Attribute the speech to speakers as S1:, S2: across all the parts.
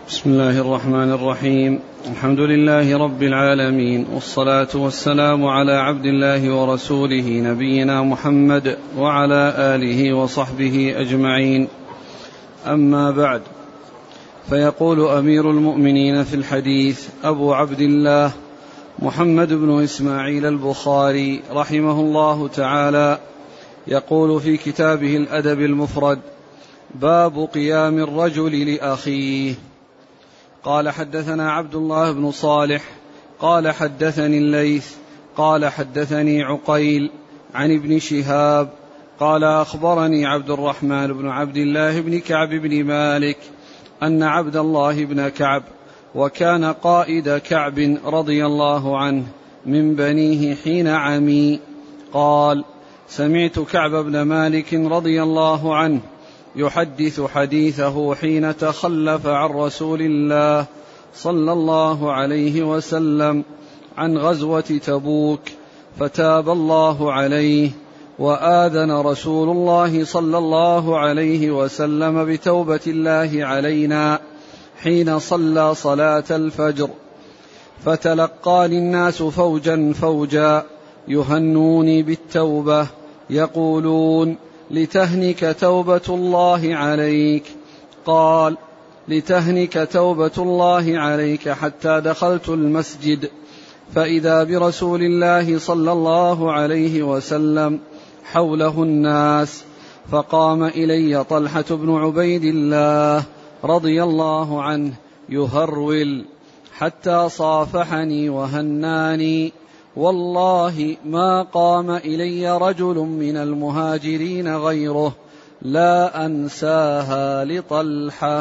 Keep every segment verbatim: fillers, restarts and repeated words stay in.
S1: بسم الله الرحمن الرحيم. الحمد لله رب العالمين، والصلاة والسلام على عبد الله ورسوله نبينا محمد وعلى آله وصحبه أجمعين. أما بعد، فيقول أمير المؤمنين في الحديث أبو عبد الله محمد بن إسماعيل البخاري رحمه الله تعالى، يقول في كتابه الأدب المفرد: باب قيام الرجل لأخيه. قال: حدثنا عبد الله بن صالح قال حدثني الليث قال حدثني عقيل عن ابن شهاب قال: أخبرني عبد الرحمن بن عبد الله بن كعب بن مالك أن عبد الله بن كعب، وكان قائد كعب رضي الله عنه، من بنيه حين عمي، قال: سمعت كعب بن مالك رضي الله عنه يحدث حديثه حين تخلف عن رسول الله صلى الله عليه وسلم عن غزوة تبوك، فتاب الله عليه، وآذن رسول الله صلى الله عليه وسلم بتوبة الله علينا حين صلى صلاة الفجر، فتلقاني الناس فوجا فوجا يهنوني بالتوبة، يقولون: لتهنك توبة الله عليك. قال: لتهنك توبة الله عليك، حتى دخلت المسجد فإذا برسول الله صلى الله عليه وسلم حوله الناس، فقام إلي طلحة بن عبيد الله رضي الله عنه يهرول حتى صافحني وهناني، والله ما قام إلي رجل من المهاجرين غيره، لا أنساها لطلحة.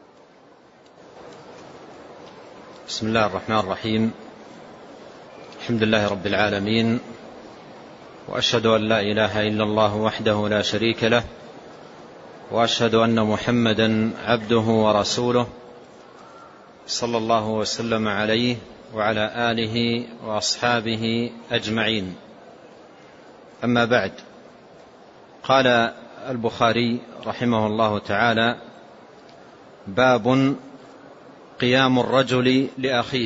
S2: بسم الله الرحمن الرحيم. الحمد لله رب العالمين، وأشهد أن لا إله إلا الله وحده لا شريك له، وأشهد أن محمدا عبده ورسوله، صلى الله وسلم عليه وعلى آله وأصحابه أجمعين. أما بعد، قال البخاري رحمه الله تعالى: باب قيام الرجل لأخيه.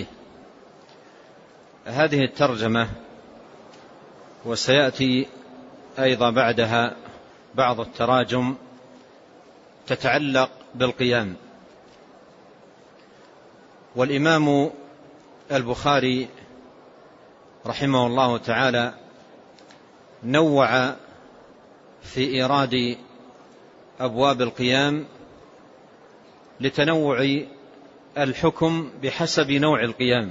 S2: هذه الترجمة وسيأتي أيضا بعدها بعض التراجم تتعلق بالقيام. والإمام البخاري رحمه الله تعالى نوع في إيراد أبواب القيام لتنوع الحكم بحسب نوع القيام،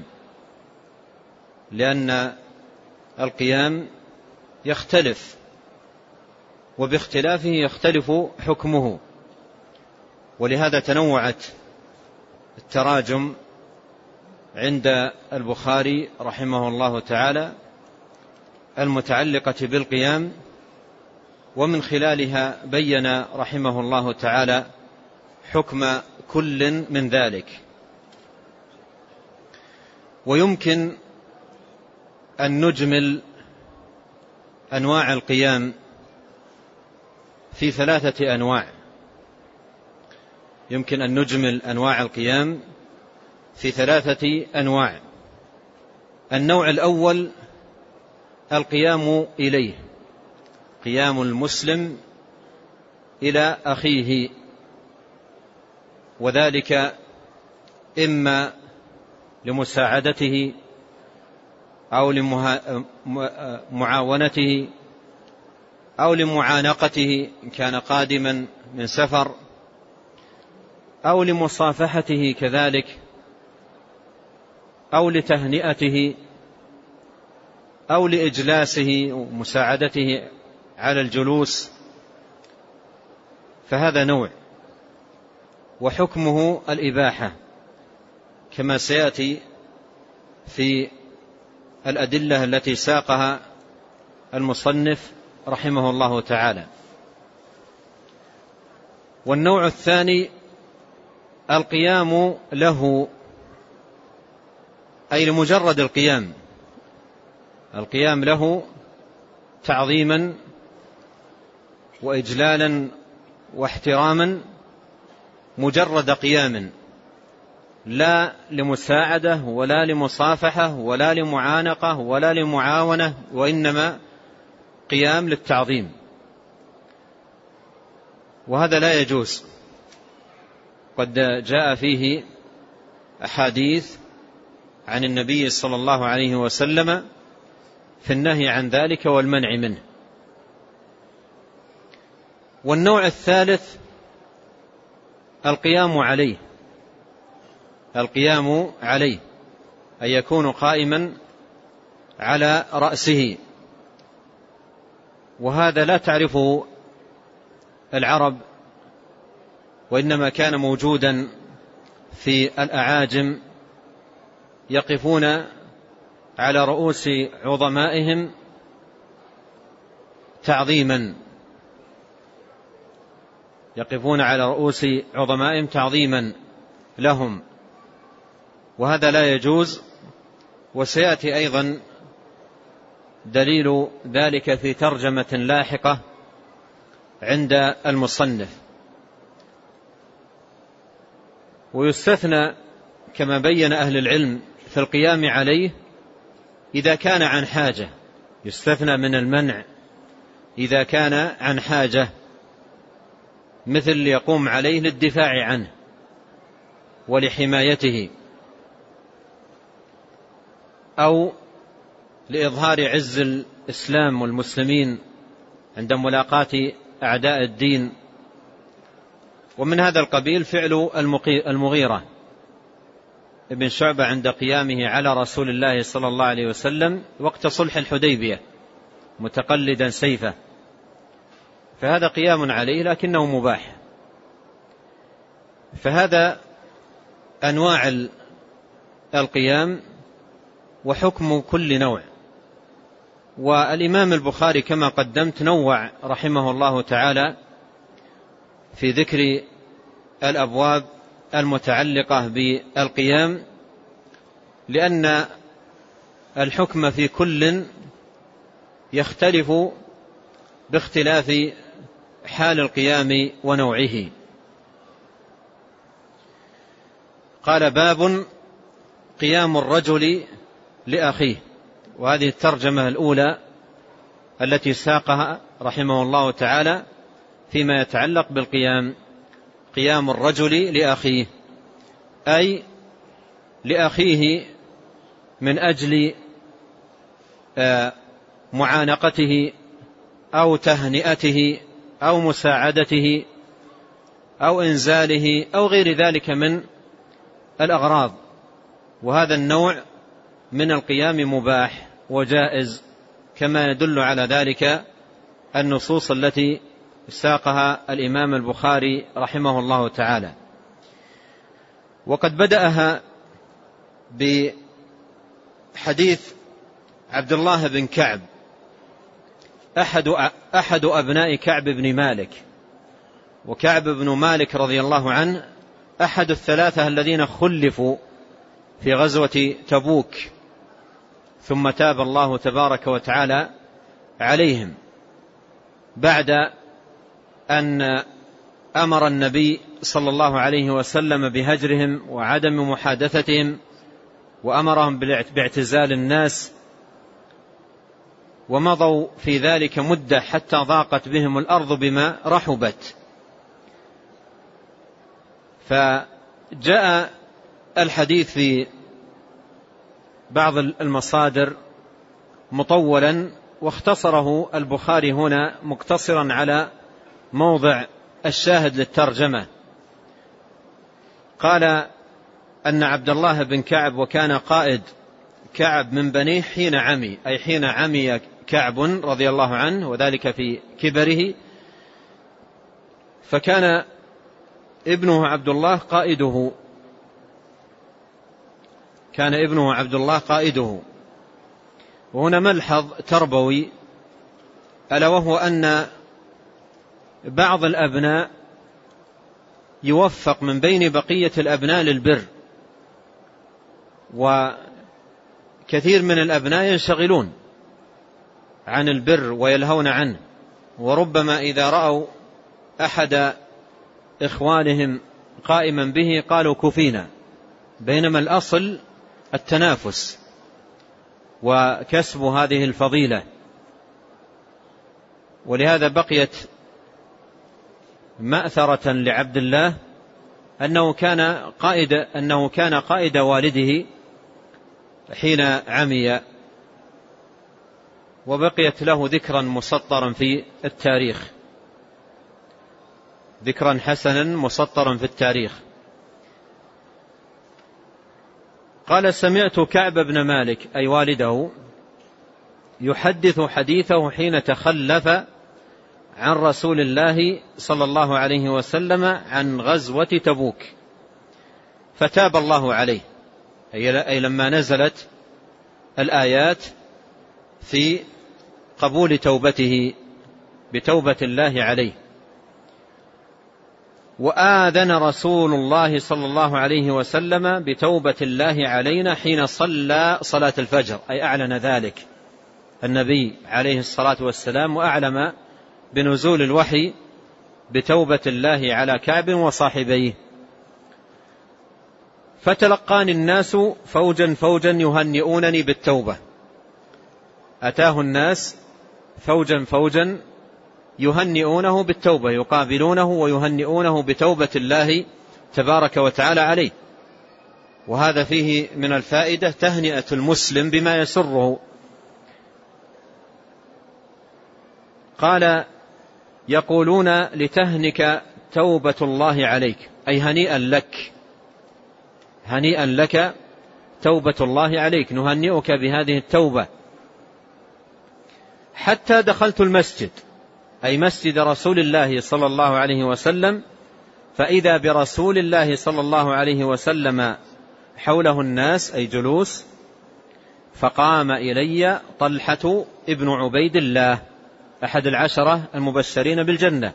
S2: لأن القيام يختلف، وباختلافه يختلف حكمه، ولهذا تنوعت التراجم عند البخاري رحمه الله تعالى المتعلقة بالقيام، ومن خلالها بين رحمه الله تعالى حكم كل من ذلك. ويمكن أن نجمل أنواع القيام في ثلاثة أنواع. يمكن أن نجمل أنواع القيام في ثلاثة أنواع. النوع الأول القيام إليه، قيام المسلم إلى أخيه، وذلك إما لمساعدته أو لمعاونته أو لمعانقته إن كان قادما من سفر، أو لمصافحته كذلك، أو لتهنئته، أو لإجلاسه ومساعدته على الجلوس. فهذا نوع، وحكمه الإباحة كما سيأتي في الأدلة التي ساقها المصنف رحمه الله تعالى. والنوع الثاني القيام له، أي لمجرد القيام، القيام له تعظيما وإجلالا واحتراما، مجرد قيام لا لمساعدة ولا لمصافحة ولا لمعانقة ولا لمعاونة، وإنما قيام للتعظيم، وهذا لا يجوز. قد جاء فيه أحاديث عن النبي صلى الله عليه وسلم في النهي عن ذلك والمنع منه. والنوع الثالث القيام عليه، القيام عليه أن يكون قائما على رأسه، وهذا لا تعرفه العرب، وإنما كان موجودا في الأعاجم، يقفون على رؤوس عظمائهم تعظيما، يقفون على رؤوس عظمائهم تعظيما لهم، وهذا لا يجوز. وسيأتي أيضا دليل ذلك في ترجمة لاحقة عند المصنف. ويستثنى كما بين أهل العلم في القيام عليه إذا كان عن حاجة، يستثنى من المنع إذا كان عن حاجة، مثل يقوم عليه للدفاع عنه ولحمايته، أو لإظهار عز الإسلام والمسلمين عند ملاقاة أعداء الدين. ومن هذا القبيل فعل المغيرة ابن شعبة عند قيامه على رسول الله صلى الله عليه وسلم وقت صلح الحديبية متقلدا سيفه، فهذا قيام عليه لكنه مباح. فهذا أنواع القيام وحكم كل نوع. والإمام البخاري كما قدمت نوع رحمه الله تعالى في ذكر الأبواب المتعلقة بالقيام، لأن الحكم في كل يختلف باختلاف حال القيام ونوعه. قال: باب قيام الرجل لأخيه. وهذه الترجمة الأولى التي ساقها رحمه الله تعالى فيما يتعلق بالقيام، قيام الرجل لأخيه، أي لأخيه من أجل معانقته أو تهنئته أو مساعدته أو إنزاله أو غير ذلك من الأغراض. وهذا النوع من القيام مباح وجائز، كما يدل على ذلك النصوص التي ساقها الإمام البخاري رحمه الله تعالى. وقد بدأها بحديث عبد الله بن كعب، أحد, أحد أبناء كعب بن مالك. وكعب بن مالك رضي الله عنه أحد الثلاثة الذين خلفوا في غزوة تبوك، ثم تاب الله تبارك وتعالى عليهم بعد أن أمر النبي صلى الله عليه وسلم بهجرهم وعدم محادثتهم، وأمرهم باعتزال الناس، ومضوا في ذلك مدة حتى ضاقت بهم الأرض بما رحبت. فجاء الحديث في بعض المصادر مطولا، واختصره البخاري هنا مقتصرا على موضع الشاهد للترجمة. قال أن عبد الله بن كعب وكان قائد كعب من بنيه حين عمي، أي حين عمي كعب رضي الله عنه، وذلك في كبره، فكان ابنه عبد الله قائده، كان ابنه عبد الله قائده. وهنا ملحظ تربوي، ألا وهو أن بعض الأبناء يوفق من بين بقية الأبناء للبر، وكثير من الأبناء ينشغلون عن البر ويلهون عنه، وربما إذا رأوا أحد إخوانهم قائما به قالوا كفينا، بينما الأصل التنافس وكسب هذه الفضيلة. ولهذا بقيت مأثرة لعبد الله أنه كان قائد أنه كان قائد والده حين عمي، وبقيت له ذكرا مسطرا في التاريخ، ذكرا حسنا مسطرا في التاريخ. قال: سمعت كعب بن مالك أي والده يحدث حديثه حين تخلف عن رسول الله صلى الله عليه وسلم عن غزوة تبوك، فتاب الله عليه، أي لما نزلت الآيات في قبول توبته بتوبة الله عليه. وآذن رسول الله صلى الله عليه وسلم بتوبة الله علينا حين صلى صلاة الفجر، أي أعلن ذلك النبي عليه الصلاة والسلام، وأعلم بنزول الوحي بتوبة الله على كعب وصاحبيه. فتلقاني الناس فوجا فوجا يهنئونني بالتوبة، أتاه الناس فوجا فوجا يهنئونه بالتوبة، يقابلونه ويهنئونه بتوبة الله تبارك وتعالى عليه. وهذا فيه من الفائدة تهنئة المسلم بما يسره. قال: يقولون لتهنك توبة الله عليك، أي هنيئا لك، هنيئا لك توبة الله عليك، نهنئك بهذه التوبة. حتى دخلت المسجد، أي مسجد رسول الله صلى الله عليه وسلم، فإذا برسول الله صلى الله عليه وسلم حوله الناس أي جلوس، فقام إلي طلحة ابن عبيد الله أحد العشرة المبشرين بالجنة،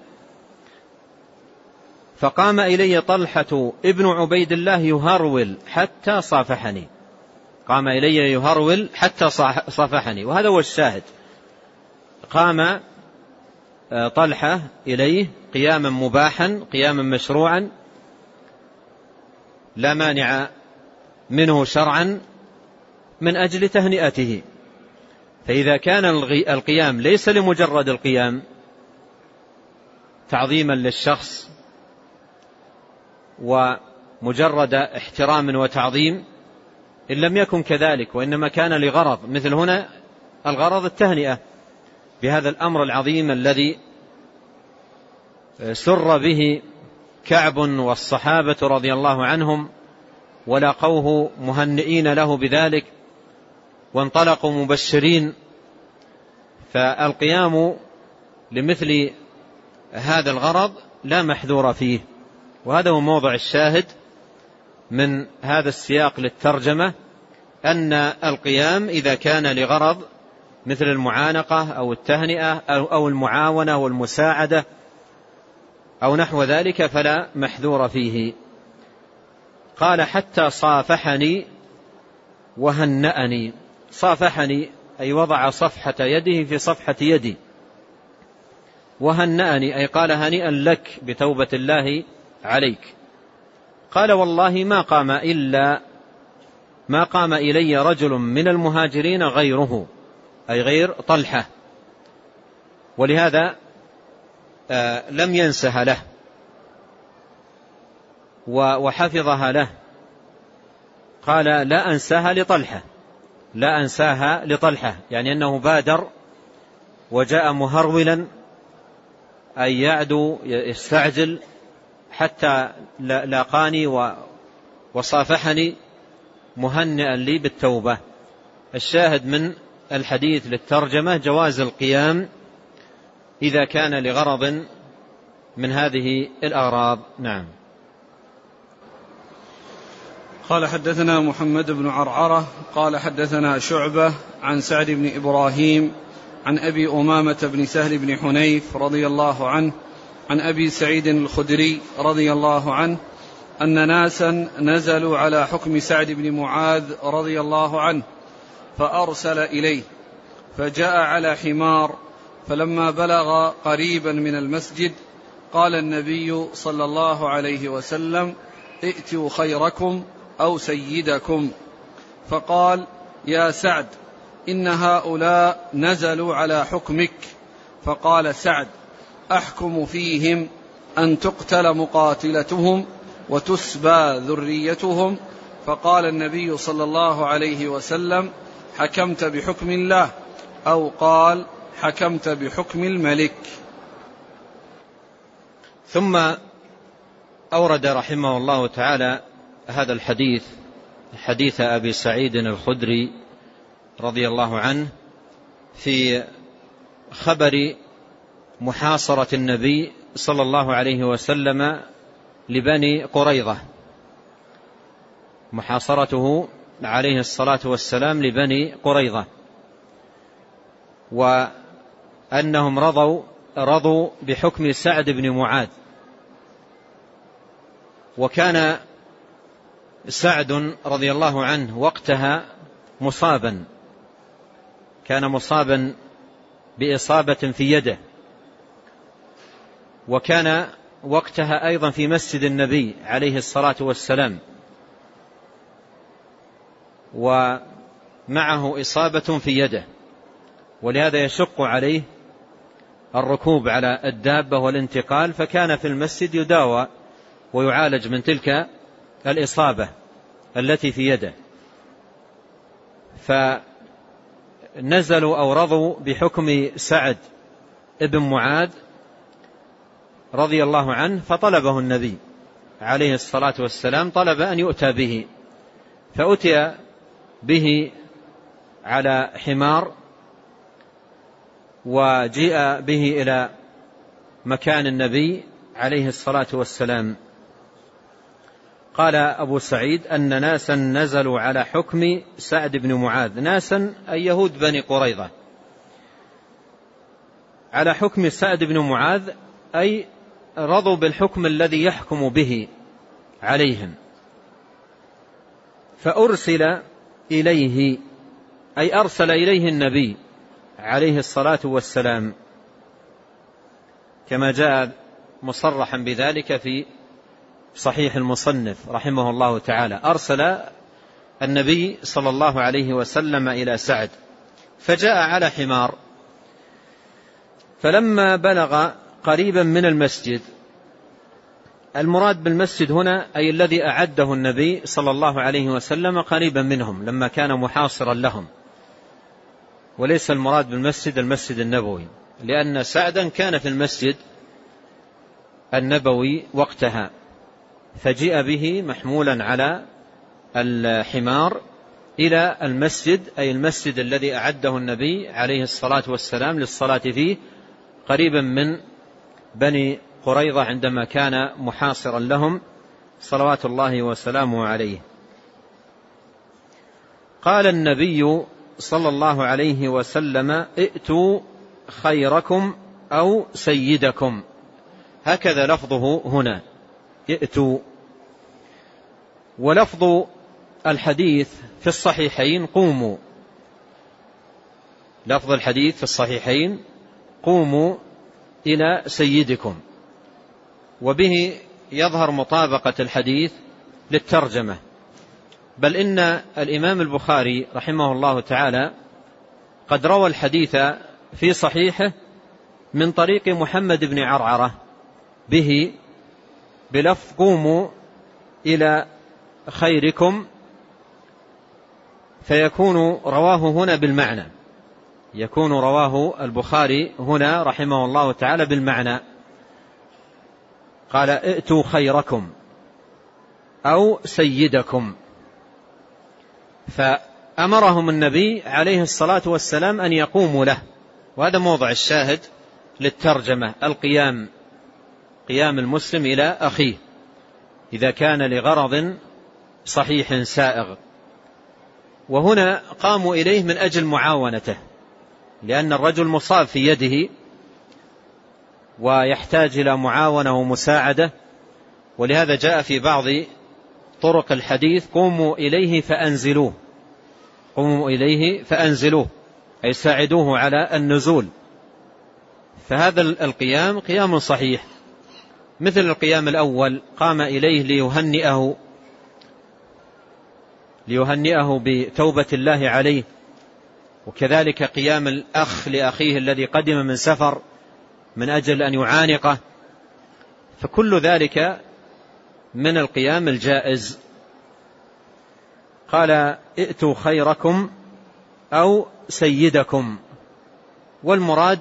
S2: فقام إلي طلحة ابن عبيد الله يهرول حتى صافحني، قام إلي يهرول حتى صافحني. وهذا هو الشاهد، قام طلحة إليه قياما مباحا، قياما مشروعا لا مانع منه شرعا من أجل تهنئته. فإذا كان القيام ليس لمجرد القيام تعظيما للشخص ومجرد احترام وتعظيم، إن لم يكن كذلك وإنما كان لغرض، مثل هنا الغرض التهنئة بهذا الأمر العظيم الذي سر به كعب والصحابة رضي الله عنهم، ولاقوه مهنئين له بذلك وانطلقوا مبشرين. فالقيام لمثل هذا الغرض لا محذور فيه. وهذا هو موضع الشاهد من هذا السياق للترجمة، أن القيام إذا كان لغرض مثل المعانقة أو التهنئة أو المعاونة والمساعدة أو نحو ذلك فلا محذور فيه. قال: حتى صافحني وهنأني. صافحني أي وضع صفحة يده في صفحة يدي، وهنأني أي قال: هنيئا لك بتوبة الله عليك. قال: والله ما قام إلا ما قام إلي رجل من المهاجرين غيره، أي غير طلحة، ولهذا آه لم ينسها له وحفظها له. قال: لا أنساها لطلحة، لا أنساها لطلحة، يعني أنه بادر وجاء مهرولا، أي يعدو يستعجل حتى لاقاني وصافحني مهنئا لي بالتوبة. الشاهد من الحديث للترجمة جواز القيام إذا كان لغرض من هذه الأغراض. نعم.
S1: قال: حدثنا محمد بن عرعرة قال حدثنا شعبة عن سعد بن إبراهيم عن أبي أمامة بن سهل بن حنيف رضي الله عنه عن أبي سعيد الخدري رضي الله عنه أن ناسا نزلوا على حكم سعد بن معاذ رضي الله عنه، فأرسل إليه، فجاء على حمار، فلما بلغ قريبا من المسجد قال النبي صلى الله عليه وسلم: ائتوا خيركم أو سيدكم. فقال: يا سعد، إن هؤلاء نزلوا على حكمك. فقال سعد: أحكم فيهم أن تقتل مقاتلتهم وتسبى ذريتهم. فقال النبي صلى الله عليه وسلم: حكمت بحكم الله، أو قال: حكمت بحكم الملك.
S2: ثم أورد رحمه الله تعالى هذا الحديث، حديث أبي سعيد الخدري رضي الله عنه في خبر محاصرة النبي صلى الله عليه وسلم لبني قريظة، محاصرته عليه الصلاة والسلام لبني قريظة، وأنهم رضوا رضوا بحكم سعد بن معاذ. وكان سعد رضي الله عنه وقتها مصابا، كان مصابا بإصابة في يده، وكان وقتها أيضا في مسجد النبي عليه الصلاة والسلام، ومعه إصابة في يده، ولهذا يشق عليه الركوب على الدابة والانتقال، فكان في المسجد يداوى ويعالج من تلك الإصابة التي في يده. فنزلوا أو رضوا بحكم سعد ابن معاذ رضي الله عنه، فطلبه النبي عليه الصلاة والسلام، طلب أن يؤتى به، فأتي به على حمار، وجيء به إلى مكان النبي عليه الصلاة والسلام. قال أبو سعيد أن ناسا نزلوا على حكم سعد بن معاذ، ناسا أي يهود بني قريظة، على حكم سعد بن معاذ أي رضوا بالحكم الذي يحكم به عليهم، فأرسل إليه أي أرسل إليه النبي عليه الصلاة والسلام، كما جاء مصرحا بذلك في صحيح المصنف رحمه الله تعالى. أرسل النبي صلى الله عليه وسلم إلى سعد، فجاء على حمار، فلما بلغ قريبا من المسجد، المراد بالمسجد هنا أي الذي أعده النبي صلى الله عليه وسلم قريبا منهم لما كان محاصرا لهم، وليس المراد بالمسجد المسجد النبوي، لأن سعدا كان في المسجد النبوي وقتها، فجيء به محمولا على الحمار إلى المسجد أي المسجد الذي أعده النبي عليه الصلاة والسلام للصلاة فيه، قريبا من بني قريظة عندما كان محاصرا لهم صلوات الله وسلامه عليه. قال النبي صلى الله عليه وسلم: ائتوا خيركم أو سيدكم، هكذا لفظه هنا، ائتوا. ولفظ الحديث في الصحيحين قوموا، لفظ الحديث في الصحيحين قوموا إلى سيدكم، وبه يظهر مطابقة الحديث للترجمة، بل إن الإمام البخاري رحمه الله تعالى قد روى الحديث في صحيحه من طريق محمد بن عرعرة به بلفظ قوموا إلى خيركم، فيكون رواه هنا بالمعنى، يكون رواه البخاري هنا رحمه الله تعالى بالمعنى، قال: ائتوا خيركم أو سيدكم، فأمرهم النبي عليه الصلاة والسلام أن يقوموا له، وهذا موضع الشاهد للترجمة، القيام، قيام المسلم إلى أخيه إذا كان لغرض صحيح سائغ. وهنا قاموا إليه من أجل معاونته، لأن الرجل مصاب في يده ويحتاج إلى معاونة ومساعدة، ولهذا جاء في بعض طرق الحديث: قوموا إليه فأنزلوه، قوموا إليه فأنزلوه أي ساعدوه على النزول. فهذا القيام قيام صحيح، مثل القيام الأول، قام إليه ليهنئه ليهنئه بتوبة الله عليه، وكذلك قيام الأخ لأخيه الذي قدم من سفر من أجل أن يعانقه، فكل ذلك من القيام الجائز. قال ائتوا خيركم أو سيدكم، والمراد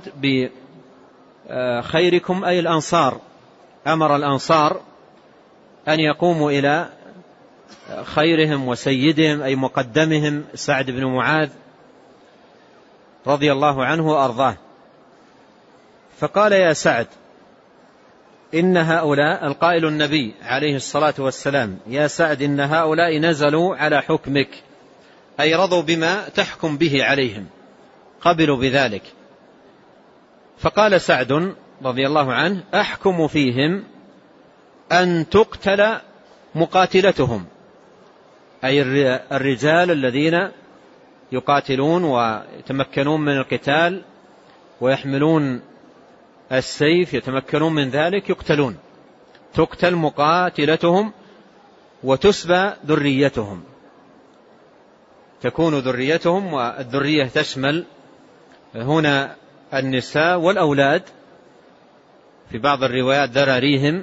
S2: بخيركم أي الأنصار، أمر الأنصار أن يقوموا إلى خيرهم وسيدهم أي مقدمهم سعد بن معاذ رضي الله عنه وأرضاه. فقال يا سعد إن هؤلاء، القائل النبي عليه الصلاة والسلام، يا سعد إن هؤلاء نزلوا على حكمك، أي رضوا بما تحكم به عليهم، قبلوا بذلك. فقال سعد رضي الله عنه أحكم فيهم أن تقتل مقاتلتهم، أي الرجال الذين يقاتلون ويتمكنون من القتال ويحملون السيف يتمكنون من ذلك يقتلون، تقتل مقاتلتهم وتسبى ذريتهم، تكون ذريتهم، والذرية تشمل هنا النساء والأولاد، في بعض الروايات ذراريهم،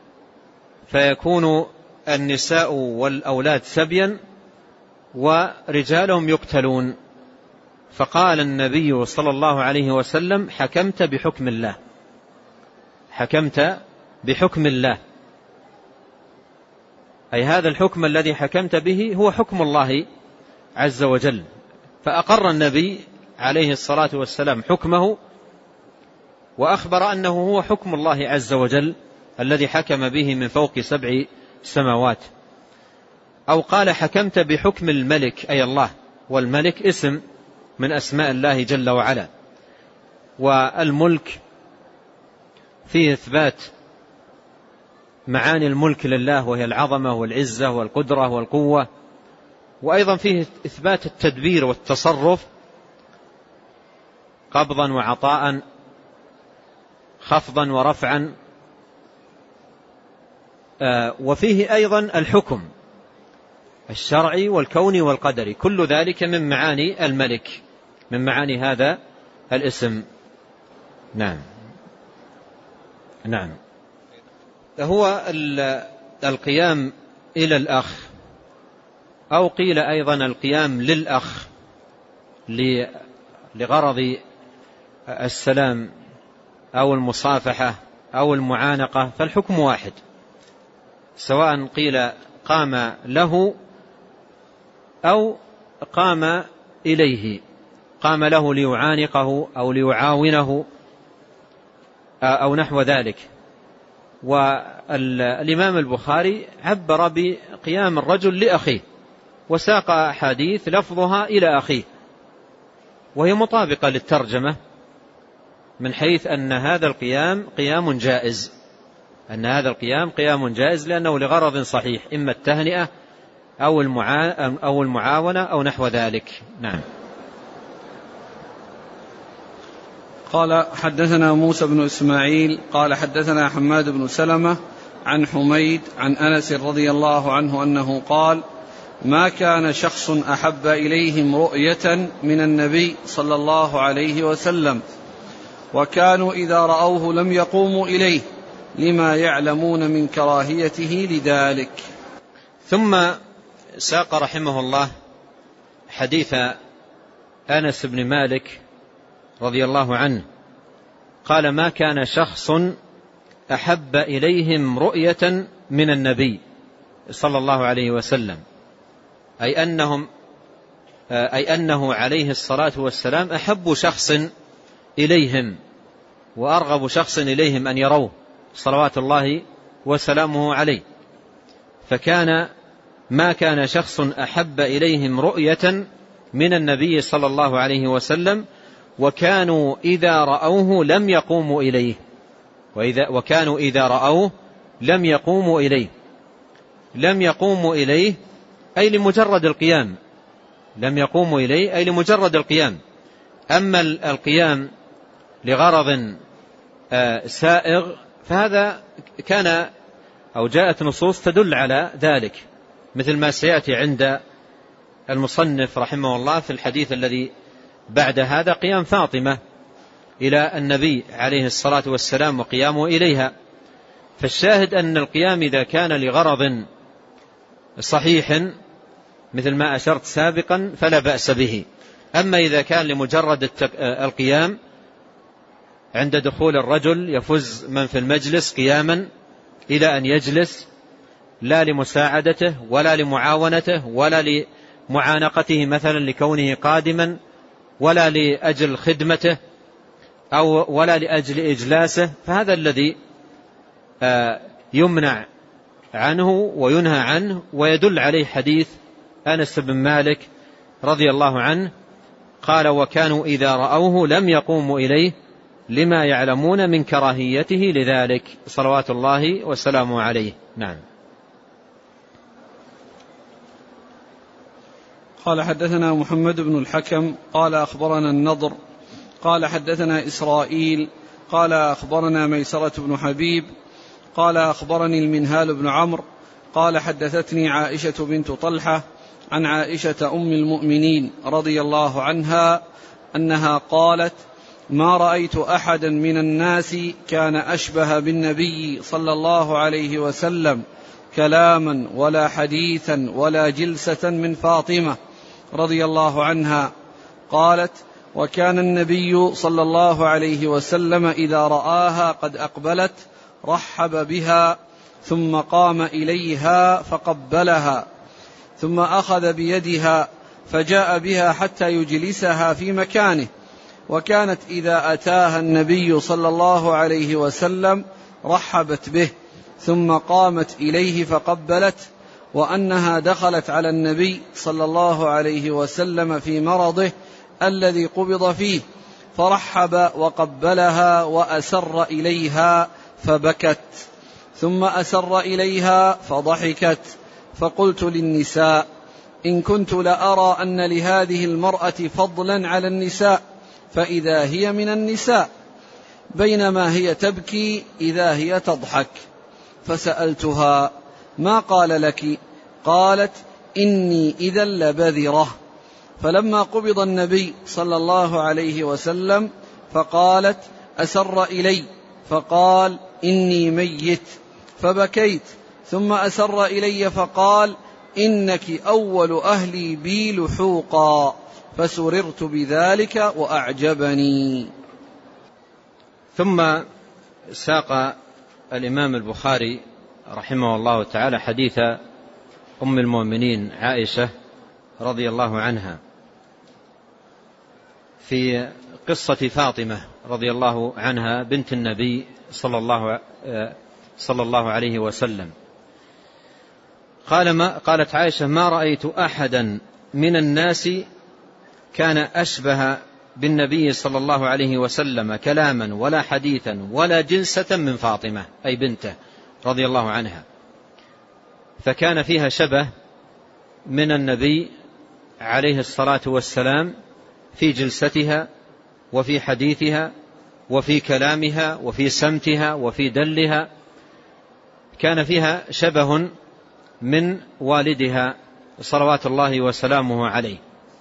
S2: فيكون النساء والأولاد سبيا ورجالهم يقتلون. فقال النبي صلى الله عليه وسلم حكمت بحكم الله، حكمت بحكم الله، أي هذا الحكم الذي حكمت به هو حكم الله عز وجل. فأقر النبي عليه الصلاة والسلام حكمه، وأخبر أنه هو حكم الله عز وجل الذي حكم به من فوق سبع سماوات. أو قال حكمت بحكم الملك، أي الله، والملك اسم من أسماء الله جل وعلا، والملك فيه إثبات معاني الملك لله، وهي العظمة والعزة والقدرة والقوة، وأيضا فيه إثبات التدبير والتصرف، قبضا وعطاء، خفضا ورفعا، وفيه أيضا الحكم الشرعي والكوني والقدري، كل ذلك من معاني الملك، من معاني هذا الاسم. نعم نعم. هو القيام إلى الأخ، أو قيل أيضا القيام للأخ لغرض السلام أو المصافحة أو المعانقة، فالحكم واحد، سواء قيل قام له أو قام إليه، قام له ليعانقه أو ليعاونه أو نحو ذلك. والإمام البخاري عبر بقيام الرجل لأخيه، وساق حديث لفظها إلى أخيه، وهي مطابقة للترجمة من حيث أن هذا القيام قيام جائز، أن هذا القيام قيام جائز لأنه لغرض صحيح، إما التهنئة أو أو المعاونة أو نحو ذلك. نعم.
S1: قال حدثنا موسى بن إسماعيل قال حدثنا حماد بن سلمة عن حميد عن أنس رضي الله عنه أنه قال ما كان شخص أحب إليهم رؤية من النبي صلى الله عليه وسلم، وكانوا إذا رأوه لم يقوموا إليه لما يعلمون من كراهيته لذلك.
S2: ثم ساق رحمه الله حديث أنس بن مالك رضي الله عنه قال ما كان شخص أحب إليهم رؤية من النبي صلى الله عليه وسلم، أي أنهم أي أنه عليه الصلاة والسلام أحب شخص إليهم وأرغب شخص إليهم أن يروه صلوات الله وسلامه عليه. فكان ما كان شخص أحب إليهم رؤية من النبي صلى الله عليه وسلم، وكانوا إذا رأوه لم يقوموا إليه، وإذا وكانوا إذا رأوه لم يقوموا إليه. لم يقوموا إليه أي لمجرد القيام، لم يقوموا إليه أي لمجرد القيام. أما القيام لغرض سائغ فهذا كان أو جاءت نصوص تدل على ذلك، مثل ما سيأتي عند المصنف رحمه الله في الحديث الذي بعد هذا قيام فاطمة إلى النبي عليه الصلاة والسلام وقيامه إليها. فالشاهد أن القيام إذا كان لغرض صحيح مثل ما أشرت سابقا فلا بأس به. أما إذا كان لمجرد القيام عند دخول الرجل يفز من في المجلس قياما إلى أن يجلس، لا لمساعدته ولا لمعاونته ولا لمعانقته مثلا لكونه قادما ولا لأجل خدمته أو ولا لأجل إجلاسه، فهذا الذي يمنع عنه وينهى عنه. ويدل عليه حديث أنس بن مالك رضي الله عنه قال: وكانوا إذا رأوه لم يقوموا إليه لما يعلمون من كراهيته لذلك صلوات الله وسلامه عليه. نعم.
S1: قال: حدثنا محمد بن الحكم قال أخبرنا النضر قال حدثنا إسرائيل قال أخبرنا ميسرة بن حبيب قال أخبرني المنهال بن عمرو قال حدثتني عائشة بنت طلحة عن عائشة أم المؤمنين رضي الله عنها أنها قالت: ما رأيت أحدا من الناس كان أشبه بالنبي صلى الله عليه وسلم كلاما ولا حديثا ولا جلسة من فاطمة رضي الله عنها. قالت: وكان النبي صلى الله عليه وسلم إذا رآها قد أقبلت رحب بها ثم قام إليها فقبلها ثم أخذ بيدها فجاء بها حتى يجلسها في مكانه. وكانت إذا أتاها النبي صلى الله عليه وسلم رحبت به ثم قامت إليه فقبلت، وأنها دخلت على النبي صلى الله عليه وسلم في مرضه الذي قبض فيه فرحب وقبلها وأسر إليها فبكت ثم أسر إليها فضحكت. فقلت للنساء: إن كنت لأرى أن لهذه المرأة فضلا على النساء فإذا هي من النساء، بينما هي تبكي إذا هي تضحك. فسألتها: ما قال لك؟ قالت: إني إذا لبذرة. فلما قبض النبي صلى الله عليه وسلم فقالت: أسر إلي فقال: إني ميت. فبكيت ثم أسر إلي فقال: إنك أول أهلي بي لحوقا. فسررت بذلك وأعجبني.
S2: ثم ساق الإمام البخاري رحمه الله تعالى حديث أم المؤمنين عائشة رضي الله عنها في قصة فاطمة رضي الله عنها بنت النبي صلى الله صلى الله عليه وسلم. قال ما قالت عائشة: ما رأيت أحدا من الناس كان أشبه بالنبي صلى الله عليه وسلم كلاما ولا حديثا ولا جلسة من فاطمة، أي بنته رضي الله عنها. فكان فيها شبه من النبي عليه الصلاة والسلام في جلستها وفي حديثها وفي كلامها وفي سمتها وفي دلها، كان فيها شبه من والدها صلوات الله وسلامه عليه.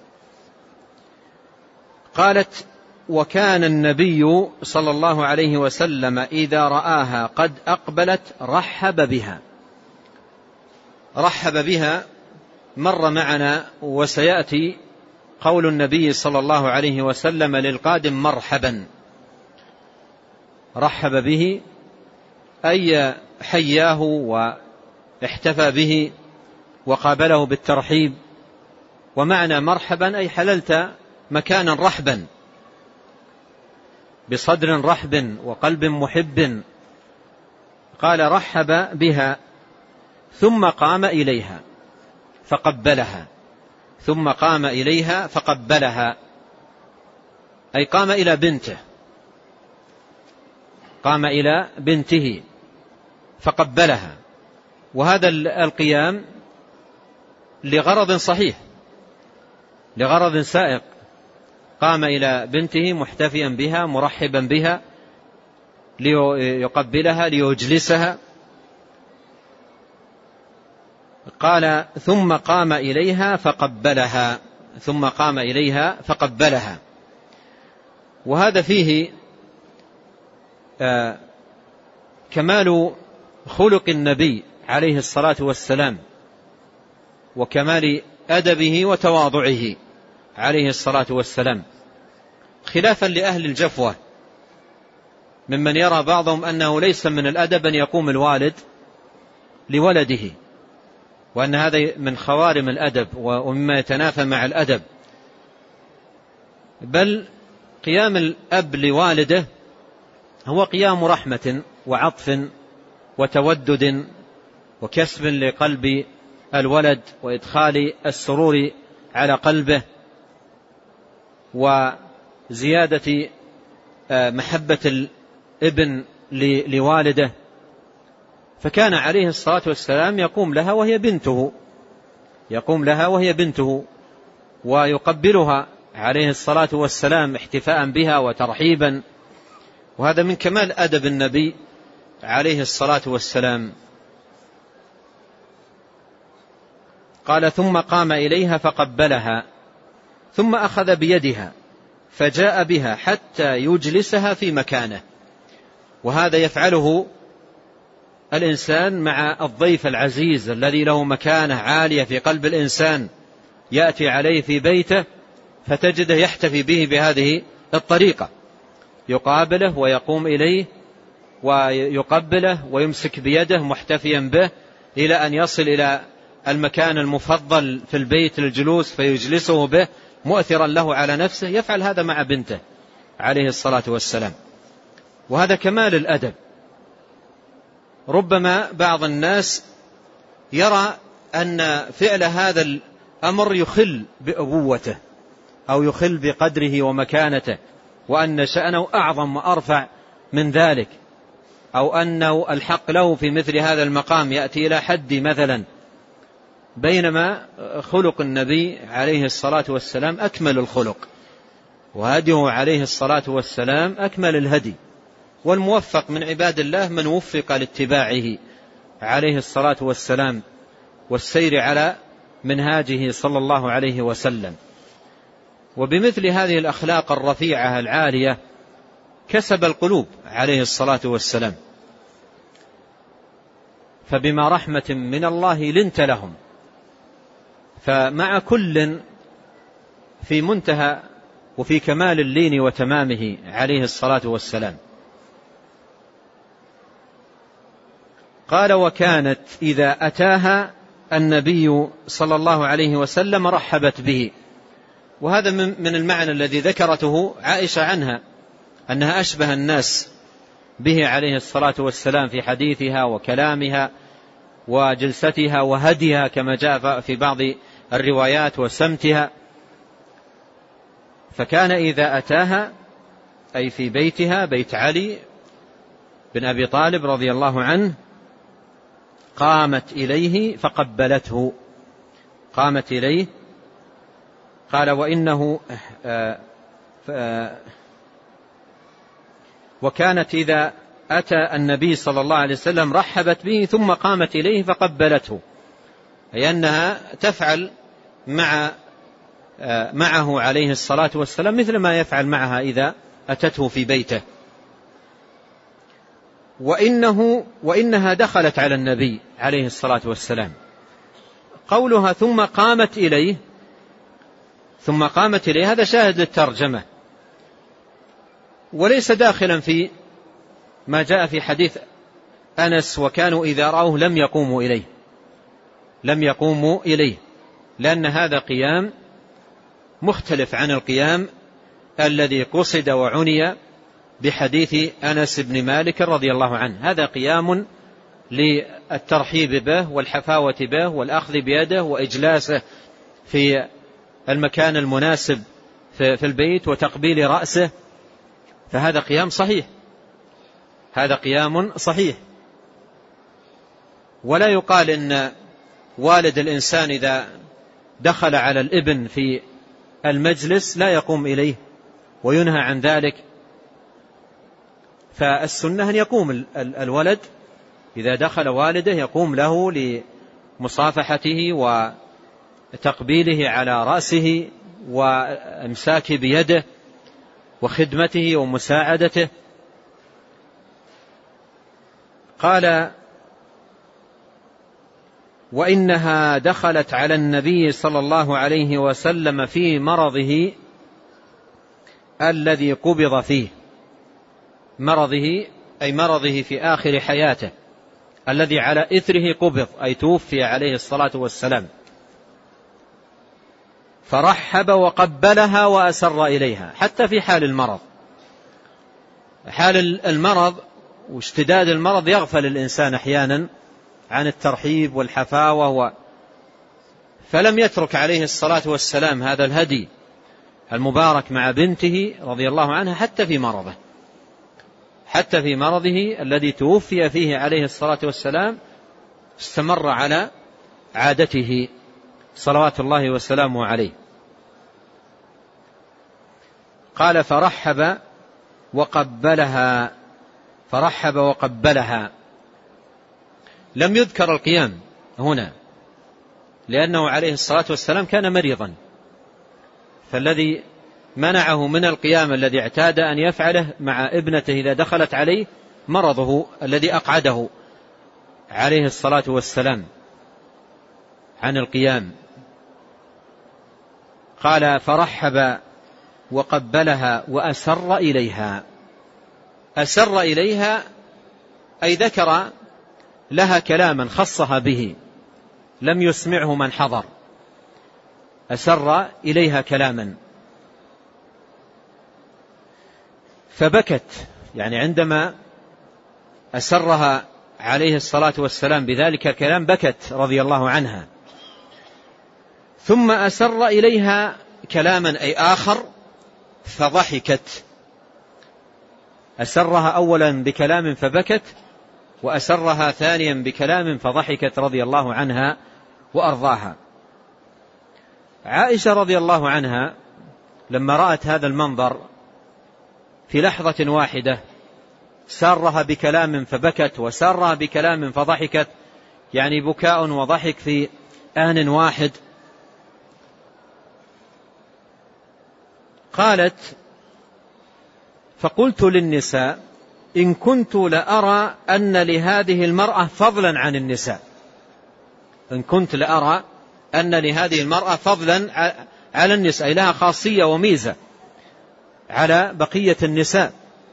S2: قالت: وكان النبي صلى الله عليه وسلم إذا رآها قد أقبلت رحب بها. رحب بها مر معنا وسيأتي قول النبي صلى الله عليه وسلم للقادم مرحبا. رحب به أي حياه واحتفى به وقابله بالترحيب. ومعنى مرحبا أي حللت مكانا رحبا بصدر رحب وقلب محب. قال: رحب بها ثم قام إليها فقبلها ثم قام إليها فقبلها، أي قام إلى بنته قام إلى بنته فقبلها. وهذا القيام لغرض صحيح، لغرض سائق. قام إلى بنته محتفيا بها مرحبا بها ليقبلها ليجلسها. قال ثم قام إليها فقبلها ثم قام إليها فقبلها. وهذا فيه آه كمال خلق النبي عليه الصلاة والسلام وكمال أدبه وتواضعه عليه الصلاة والسلام، خلافا لأهل الجفوة ممن يرى بعضهم أنه ليس من الأدب أن يقوم الوالد لولده، وأن هذا من خوارم الأدب ومما يتنافى مع الأدب، بل قيام الأب لوالده هو قيام رحمة وعطف وتودد وكسب لقلب الولد وإدخال السرور على قلبه وزيادة محبة الابن لوالده. فكان عليه الصلاة والسلام يقوم لها وهي بنته يقوم لها وهي بنته ويقبلها عليه الصلاة والسلام احتفاء بها وترحيبا، وهذا من كمال أدب النبي عليه الصلاة والسلام. قال ثم قام إليها فقبلها ثم أخذ بيدها فجاء بها حتى يجلسها في مكانه. وهذا يفعله الإنسان مع الضيف العزيز الذي له مكانة عالية في قلب الإنسان، يأتي عليه في بيته فتجده يحتفي به بهذه الطريقة، يقابله ويقوم إليه ويقبله ويمسك بيده محتفيا به إلى أن يصل إلى المكان المفضل في البيت الجلوس فيجلسه به مؤثرا له على نفسه. يفعل هذا مع بنته عليه الصلاة والسلام، وهذا كمال الأدب. ربما بعض الناس يرى أن فعل هذا الأمر يخل بأبوته أو يخل بقدره ومكانته، وأن شأنه أعظم وأرفع من ذلك، أو أنه الحق له في مثل هذا المقام يأتي إلى حد مثلا، بينما خلق النبي عليه الصلاة والسلام أكمل الخلق، وهديه عليه الصلاة والسلام أكمل الهدي. والموفق من عباد الله من وفق لاتباعه عليه الصلاة والسلام والسير على منهاجه صلى الله عليه وسلم. وبمثل هذه الأخلاق الرفيعة العالية كسب القلوب عليه الصلاة والسلام، فبما رحمة من الله لنت لهم، فمع كل في منتهى وفي كمال اللين وتمامه عليه الصلاة والسلام. قال وكانت إذا أتاها النبي صلى الله عليه وسلم رحبت به. وهذا من المعنى الذي ذكرته عائشة عنها، أنها أشبه الناس به عليه الصلاة والسلام في حديثها وكلامها وجلستها وهديها كما جاء في بعض الروايات وسمتها. فكان إذا أتاها أي في بيتها بيت علي بن أبي طالب رضي الله عنه قامت إليه فقبلته قامت إليه. قال وإنه آآ آآ وكانت إذا أتى النبي صلى الله عليه وسلم رحبت به ثم قامت إليه فقبلته، أي أنها تفعل مع معه عليه الصلاة والسلام مثل ما يفعل معها إذا أتته في بيته. وإنه وإنها دخلت على النبي عليه الصلاة والسلام. قولها ثم قامت إليه ثم قامت إليه هذا شاهد للترجمة، وليس داخلا في ما جاء في حديث أنس وكانوا إذا رأوه لم يقوموا إليه لم يقوموا إليه لأن هذا قيام مختلف عن القيام الذي قصد وعني بحديث أنس بن مالك رضي الله عنه. هذا قيام للترحيب به والحفاوة به والأخذ بيده وإجلاسه في المكان المناسب في البيت وتقبيل رأسه، فهذا قيام صحيح هذا قيام صحيح. ولا يقال إن والد الإنسان إذا دخل على الابن في المجلس لا يقوم إليه وينهى عن ذلك. فالسنة أن يقوم الولد إذا دخل والده يقوم له مصافحته وتقبيله على رأسه وامساكه بيده وخدمته ومساعدته. قال: وإنها دخلت على النبي صلى الله عليه وسلم في مرضه الذي قبض فيه، مرضه أي مرضه في آخر حياته الذي على إثره قبض، أي توفي عليه الصلاة والسلام، فرحب وقبلها وأسر إليها حتى في حال المرض. حال المرض واشتداد المرض يغفل الإنسان أحيانا عن الترحيب والحفاوة و... فلم يترك عليه الصلاة والسلام هذا الهدي المبارك مع بنته رضي الله عنها حتى في مرضه، حتى في مرضه الذي توفي فيه عليه الصلاة والسلام استمر على عادته صلوات الله وسلامه عليه. قال: فرحب وقبلها، فرحب وقبلها. لم يذكر القيام هنا لأنه عليه الصلاة والسلام كان مريضا، فالذي منعه من القيام الذي اعتاد أن يفعله مع ابنته إذا دخلت عليه مرضه الذي أقعده عليه الصلاة والسلام عن القيام. قال: فرحب وقبلها وأسر إليها. أسر إليها أي ذكر لها كلاما خصها به لم يسمعه من حضر، أسر إليها كلاما فبكت، يعني عندما أسرها عليه الصلاة والسلام بذلك الكلام بكت رضي الله عنها. ثم أسر إليها كلاما أي آخر فضحكت، أسرها أولا بكلام فبكت، وأسرها ثانيا بكلام فضحكت رضي الله عنها وأرضاها. عائشة رضي الله عنها لما رأت هذا المنظر في لحظة واحدة، سارها بكلام فبكت وسارها بكلام فضحكت، يعني بكاء وضحك في آن واحد. قالت: فقلت للنساء إن كنت لأرى أن لهذه المرأة فضلا عن النساء، إن كنت لأرى أن لهذه المرأة فضلا على النساء، لها خاصية وميزة على بقية النساء.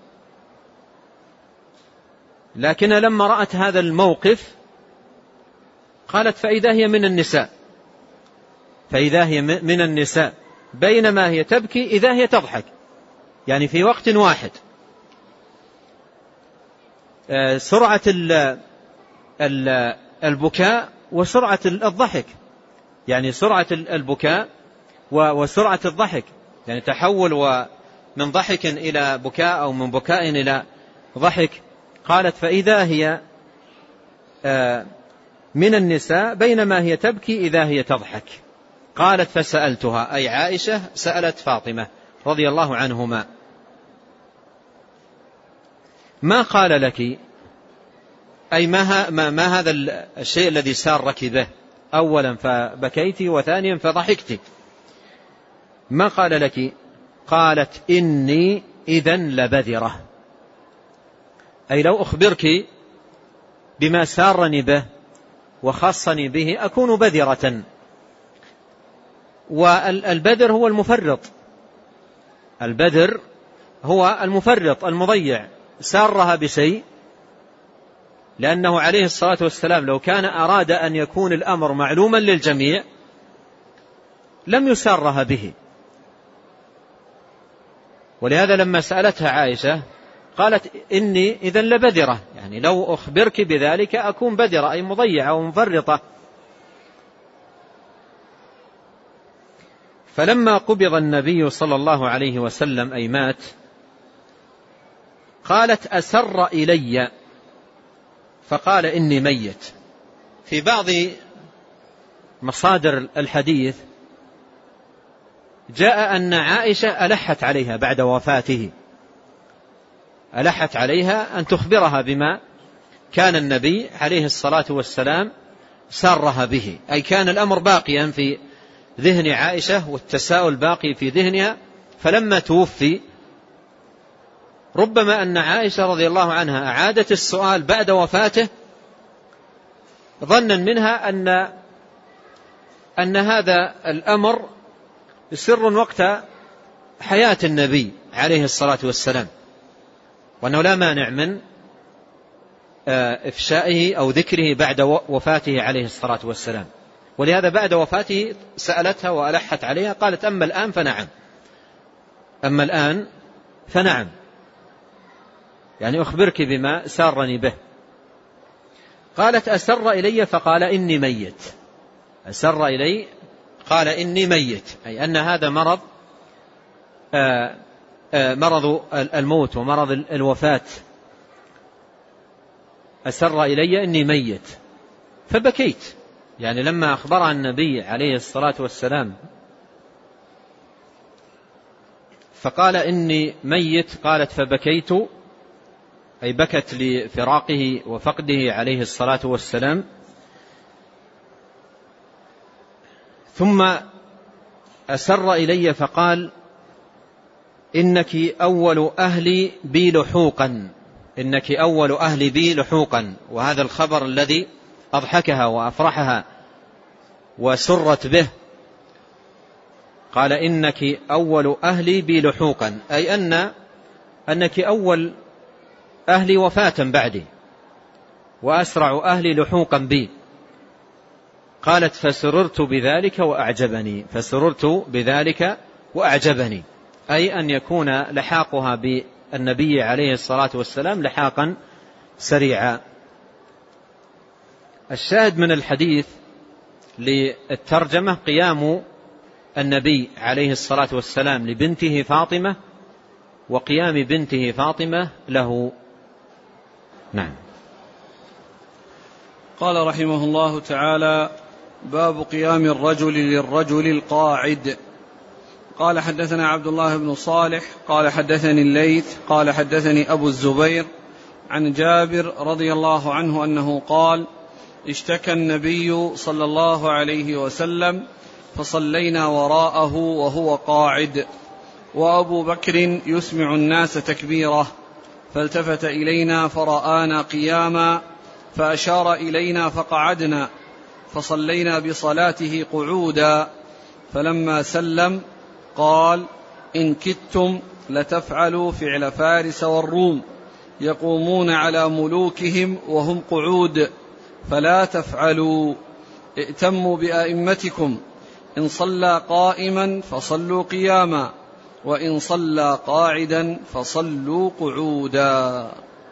S2: لكن لما رأت هذا الموقف قالت: فإذا هي من النساء، فإذا هي من النساء بينما هي تبكي إذا هي تضحك، يعني في وقت واحد. سرعة البكاء وسرعة الضحك، يعني سرعة البكاء وسرعة الضحك، يعني تحول من ضحك إلى بكاء أو من بكاء إلى ضحك. قالت: فإذا هي من النساء بينما هي تبكي إذا هي تضحك. قالت: فسألتها، أي عائشة سألت فاطمة رضي الله عنهما: ما قال لك، أي ما, ما, ما هذا الشيء الذي سارك به، أولا فبكيت وثانيا فضحكت، ما قال لك؟ قالت: إني إذن لبذرة، أي لو أخبرك بما سارني به وخصني به أكون بذرة. والبذر هو المفرط، البذر هو المفرط المضيع، سارها بشيء، لأنه عليه الصلاة والسلام لو كان أراد أن يكون الأمر معلوما للجميع لم يسارها به. ولهذا لما سألتها عائشة قالت: إني إذن لبذرة، يعني لو أخبرك بذلك أكون بذرة، أي مضيعة ومفرطة. فلما قبض النبي صلى الله عليه وسلم أي مات، قالت: أسر إلي فقال إني ميت. في بعض مصادر الحديث جاء أن عائشة ألحت عليها بعد وفاته، ألحت عليها أن تخبرها بما كان النبي عليه الصلاة والسلام سارها به، أي كان الأمر باقيا في ذهن عائشة والتساؤل باقي في ذهنها. فلما توفي ربما أن عائشة رضي الله عنها أعادت السؤال بعد وفاته ظنا منها أن أن هذا الأمر سر وقت حياة النبي عليه الصلاة والسلام، وأنه لا مانع من إفشائه أو ذكره بعد وفاته عليه الصلاة والسلام. ولهذا بعد وفاته سألتها وألحت عليها، قالت أما الآن فنعم، أما الآن فنعم، يعني أخبرك بما سارني به. قالت أسر إلي فقال إني ميت، أسر إلي قال إني ميت، أي أن هذا مرض آآ آآ مرض الموت ومرض الوفاة. أسر إلي إني ميت فبكيت، يعني لما أخبر النبي عليه الصلاة والسلام فقال إني ميت، قالت فبكيت، أي بكت لفراقه وفقده عليه الصلاة والسلام. ثم أسر إلي فقال إنك أول أهلي بي لحوقا، إنك أول أهلي بي لحوقا. وهذا الخبر الذي أضحكها وأفرحها وسرت به، قال إنك أول أهلي بي لحوقا، أي أن أنك أول أهلي وفاة بعدي وأسرع أهلي لحوقا بي. قالت فسررت بذلك وأعجبني، فسررت بذلك وأعجبني، أي أن يكون لحاقها بالنبي عليه الصلاة والسلام لحاقا سريعا. الشاهد من الحديث للترجمة قيام النبي عليه الصلاة والسلام لبنته فاطمة وقيام بنته فاطمة له. نعم.
S1: قال رحمه الله تعالى: باب قيام الرجل للرجل القاعد. قال حدثنا عبد الله بن صالح قال حدثني الليث قال حدثني أبو الزبير عن جابر رضي الله عنه أنه قال: اشتكى النبي صلى الله عليه وسلم فصلينا وراءه وهو قاعد، وأبو بكر يسمع الناس تكبيره، فالتفت إلينا فرآنا قياما فأشار إلينا فقعدنا، فصلينا بصلاته قعودا، فلما سلم قال: إن كدتم لتفعلوا فعل فارس والروم، يقومون على ملوكهم وهم قعود، فلا تفعلوا، ائتموا بأئمتكم، إن صلى قائما فصلوا قياما، وإن صلى قاعدا فصلوا قعودا.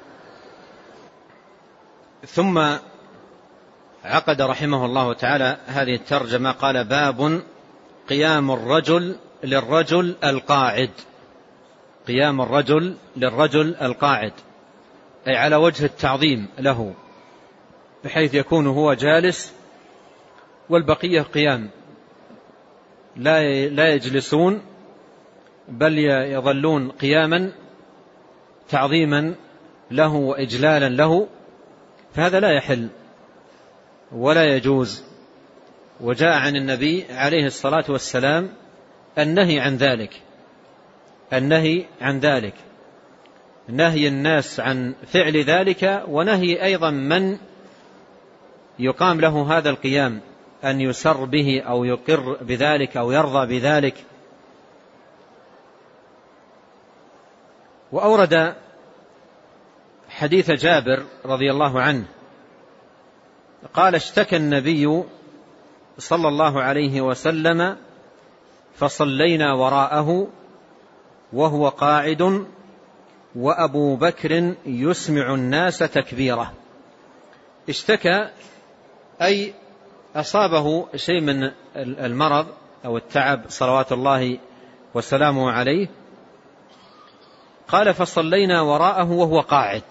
S2: ثم عقد رحمه الله تعالى هذه الترجمة، قال: باب قيام الرجل للرجل القاعد. قيام الرجل للرجل القاعد، أي على وجه التعظيم له، بحيث يكون هو جالس والبقية قيام، لا لا يجلسون بل يظلون قياما تعظيما له وإجلالا له، فهذا لا يحل ولا يجوز. وجاء عن النبي عليه الصلاة والسلام النهي عن ذلك، النهي عن ذلك، نهي الناس عن فعل ذلك، ونهي أيضا من يقام له هذا القيام أن يسر به أو يقر بذلك أو يرضى بذلك. وأورد حديث جابر رضي الله عنه قال: اشتكى النبي صلى الله عليه وسلم فصلينا وراءه وهو قاعد وأبو بكر يسمع الناس تكبيره. اشتكى أي أصابه شيء من المرض أو التعب صلوات الله وسلامه عليه. قال: فصلينا وراءه وهو قاعد،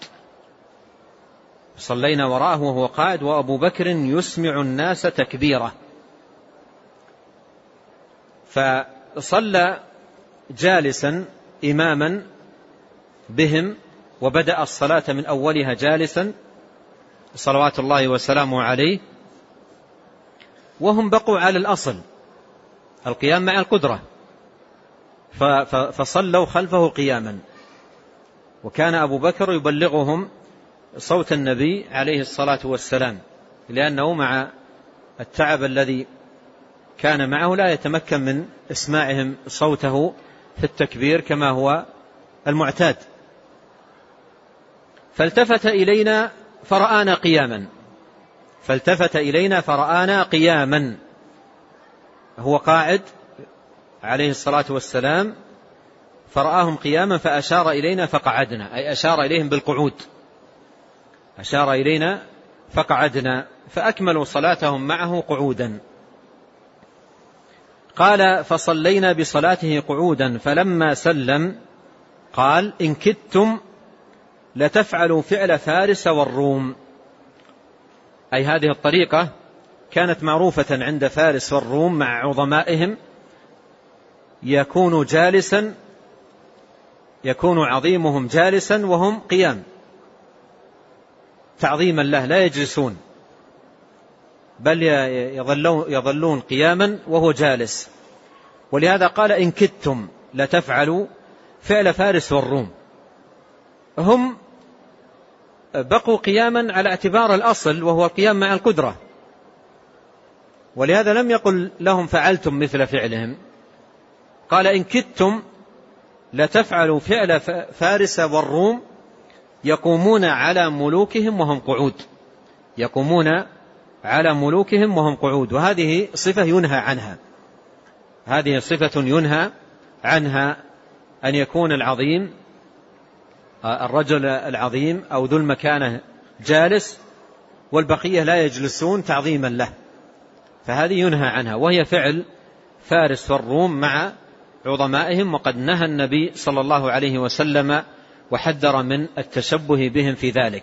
S2: صلينا وراءه وهو قاعد وأبو بكر يسمع الناس تكبيره. فصلى جالسا إماما بهم، وبدأ الصلاة من أولها جالسا صلوات الله وسلامه عليه، وهم بقوا على الأصل القيام مع القدرة، فصلوا خلفه قياما. وكان أبو بكر يبلغهم صوت النبي عليه الصلاة والسلام، لأنه مع التعب الذي كان معه لا يتمكن من إسماعهم صوته في التكبير كما هو المعتاد. فالتفت إلينا فرآنا قياما فالتفت إلينا فرآنا قياما هو قاعد عليه الصلاة والسلام، فرآهم قياما فأشار إلينا فقعدنا، أي أشار إليهم بالقعود، أشار إلينا فقعدنا، فأكملوا صلاتهم معه قعودا. قال فصلينا بصلاته قعودا، فلما سلم قال إن كدتم لتفعلوا فعل فارس والروم، أي هذه الطريقة كانت معروفة عند فارس والروم مع عظمائهم، يكون جالسا يكون عظيمهم جالسا وهم قيام تعظيما له، لا يجلسون بل يظلون, يظلون قياما وهو جالس. ولهذا قال إن كدتم لتفعلوا فعل فارس والروم، هم بقوا قياما على اعتبار الأصل وهو القيام مع القدرة، ولهذا لم يقل لهم فعلتم مثل فعلهم، قال إن كدتم لتفعلوا فعل فارس والروم يقومون على ملوكهم وهم قعود، يقومون على ملوكهم وهم قعود. وهذه صفة ينهى عنها، هذه صفة ينهى عنها، أن يكون العظيم الرجل العظيم أو ذو المكانة جالس والبقية لا يجلسون تعظيما له، فهذه ينهى عنها، وهي فعل فارس والروم مع عظمائهم. وقد نهى النبي صلى الله عليه وسلم وحذر من التشبه بهم في ذلك.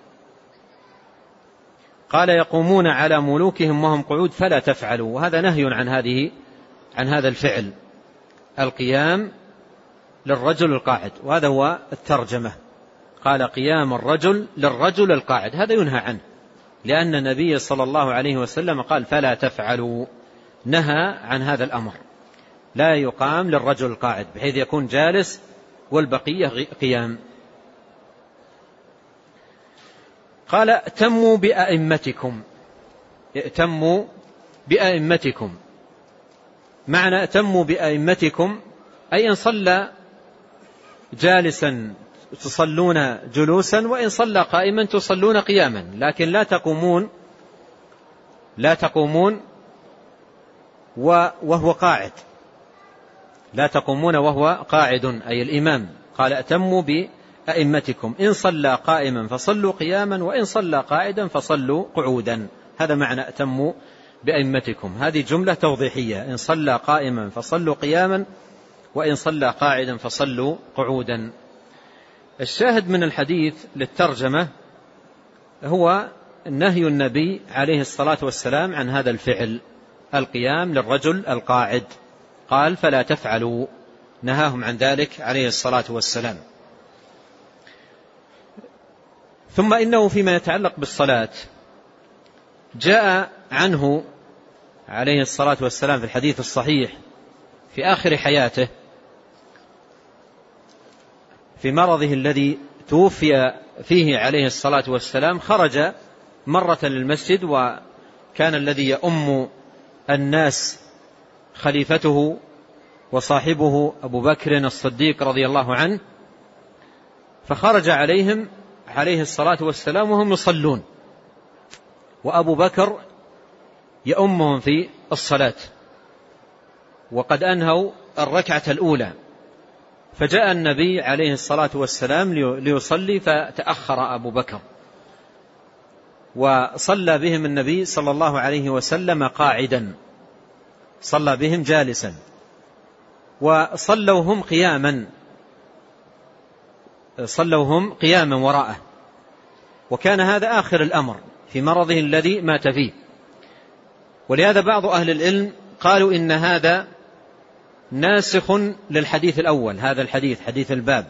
S2: قال يقومون على ملوكهم وهم قعود فلا تفعلوا، وهذا نهي عن هذه عن هذا الفعل، القيام للرجل القاعد، وهذا هو الترجمة. قال قيام الرجل للرجل القاعد، هذا ينهى عنه، لأن النبي صلى الله عليه وسلم قال فلا تفعلوا، نهى عن هذا الأمر، لا يقام للرجل القاعد بحيث يكون جالس والبقية قيام. قال ائتموا بأئمتكم، ائتموا بأئمتكم، معنى ائتموا بأئمتكم أي إن صلى جالسا تصلون جلوسا، وإن صلى قائما تصلون قياما، لكن لا تقومون لا تقومون وهو قاعد، لا تقومون وهو قاعد أي الإمام. قال ائتموا بأئمتكم، إن صلى قائما فصلوا قياما، وإن صلى قاعدا فصلوا قعودا، هذا معنى ائتموا بأئمتكم. هذه جملة توضيحية، إن صلى قائما فصلوا قياما، وإن صلى قاعدا فصلوا قعودا. الشاهد من الحديث للترجمة هو نهي النبي عليه الصلاة والسلام عن هذا الفعل، القيام للرجل القاعد، قال فلا تفعلوا، نهاهم عن ذلك عليه الصلاة والسلام. ثم إنه فيما يتعلق بالصلاة جاء عنه عليه الصلاة والسلام في الحديث الصحيح في آخر حياته في مرضه الذي توفي فيه عليه الصلاة والسلام، خرج مرة للمسجد، وكان الذي يؤم الناس خليفته وصاحبه أبو بكر الصديق رضي الله عنه، فخرج عليهم عليه الصلاة والسلام وهم يصلون، وأبو بكر يؤمهم في الصلاة وقد أنهوا الركعة الأولى، فجاء النبي عليه الصلاة والسلام ليصلي فتأخر أبو بكر، وصلى بهم النبي صلى الله عليه وسلم قاعدا، صلى بهم جالسا، وصلوا هم قياما صلوا هم قياما وراءه، وكان هذا آخر الأمر في مرضه الذي مات فيه. ولهذا بعض أهل العلم قالوا إن هذا ناسخ للحديث الأول، هذا الحديث حديث الباب.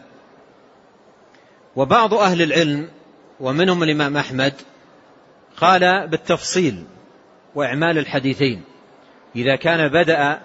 S2: وبعض أهل العلم ومنهم الإمام أحمد قال بالتفصيل، وإعمال الحديثين. إذا كان بدأ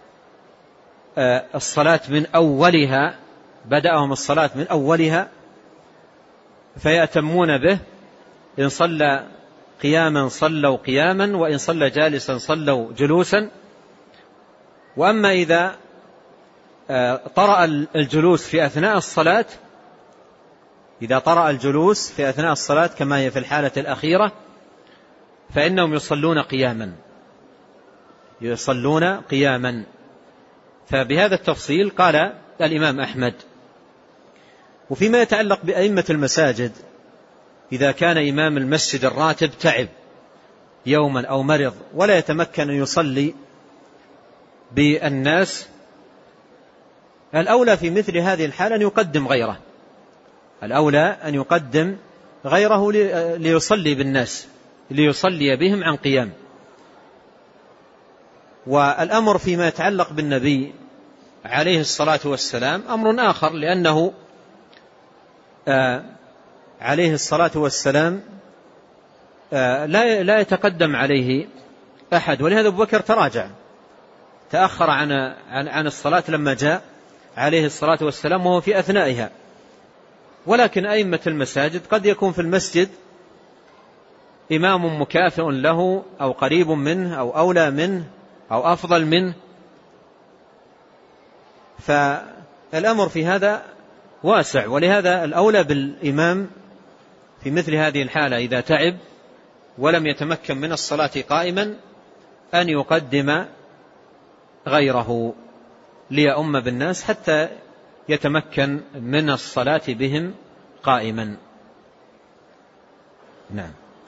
S2: الصلاة من أولها بدأهم الصلاة من أولها فيأتمون به، إن صلى قياما صلوا قياما، وإن صلى جالسا صلوا جلوسا. وأما إذا طرأ الجلوس في أثناء الصلاة إذا طرأ الجلوس في أثناء الصلاة كما هي في الحالة الأخيرة فإنهم يصلون قياما يصلون قياما. فبهذا التفصيل قال الإمام أحمد. وفيما يتعلق بأئمة المساجد، إذا كان إمام المسجد الراتب تعب يوما أو مرض ولا يتمكن أن يصلي بالناس، الأولى في مثل هذه الحالة أن يقدم غيره الأولى أن يقدم غيره ليصلي بالناس، ليصلي بهم عن قيام. والأمر فيما يتعلق بالنبي عليه الصلاة والسلام أمر آخر، لأنه آه عليه الصلاة والسلام آه لا لا يتقدم عليه أحد، ولهذا أبو بكر تراجع تأخر عن عن عن الصلاة لما جاء عليه الصلاة والسلام وهو في أثنائها. ولكن أئمة المساجد قد يكون في المسجد إمام مكافئ له أو قريب منه أو أولى منه أو أفضل منه، فالأمر في هذا واسع. ولهذا الأولى بالإمام في مثل هذه الحالة إذا تعب ولم يتمكن من الصلاة قائما أن يقدم غيره ليؤم بالناس حتى يتمكن من الصلاة بهم قائما. نعم.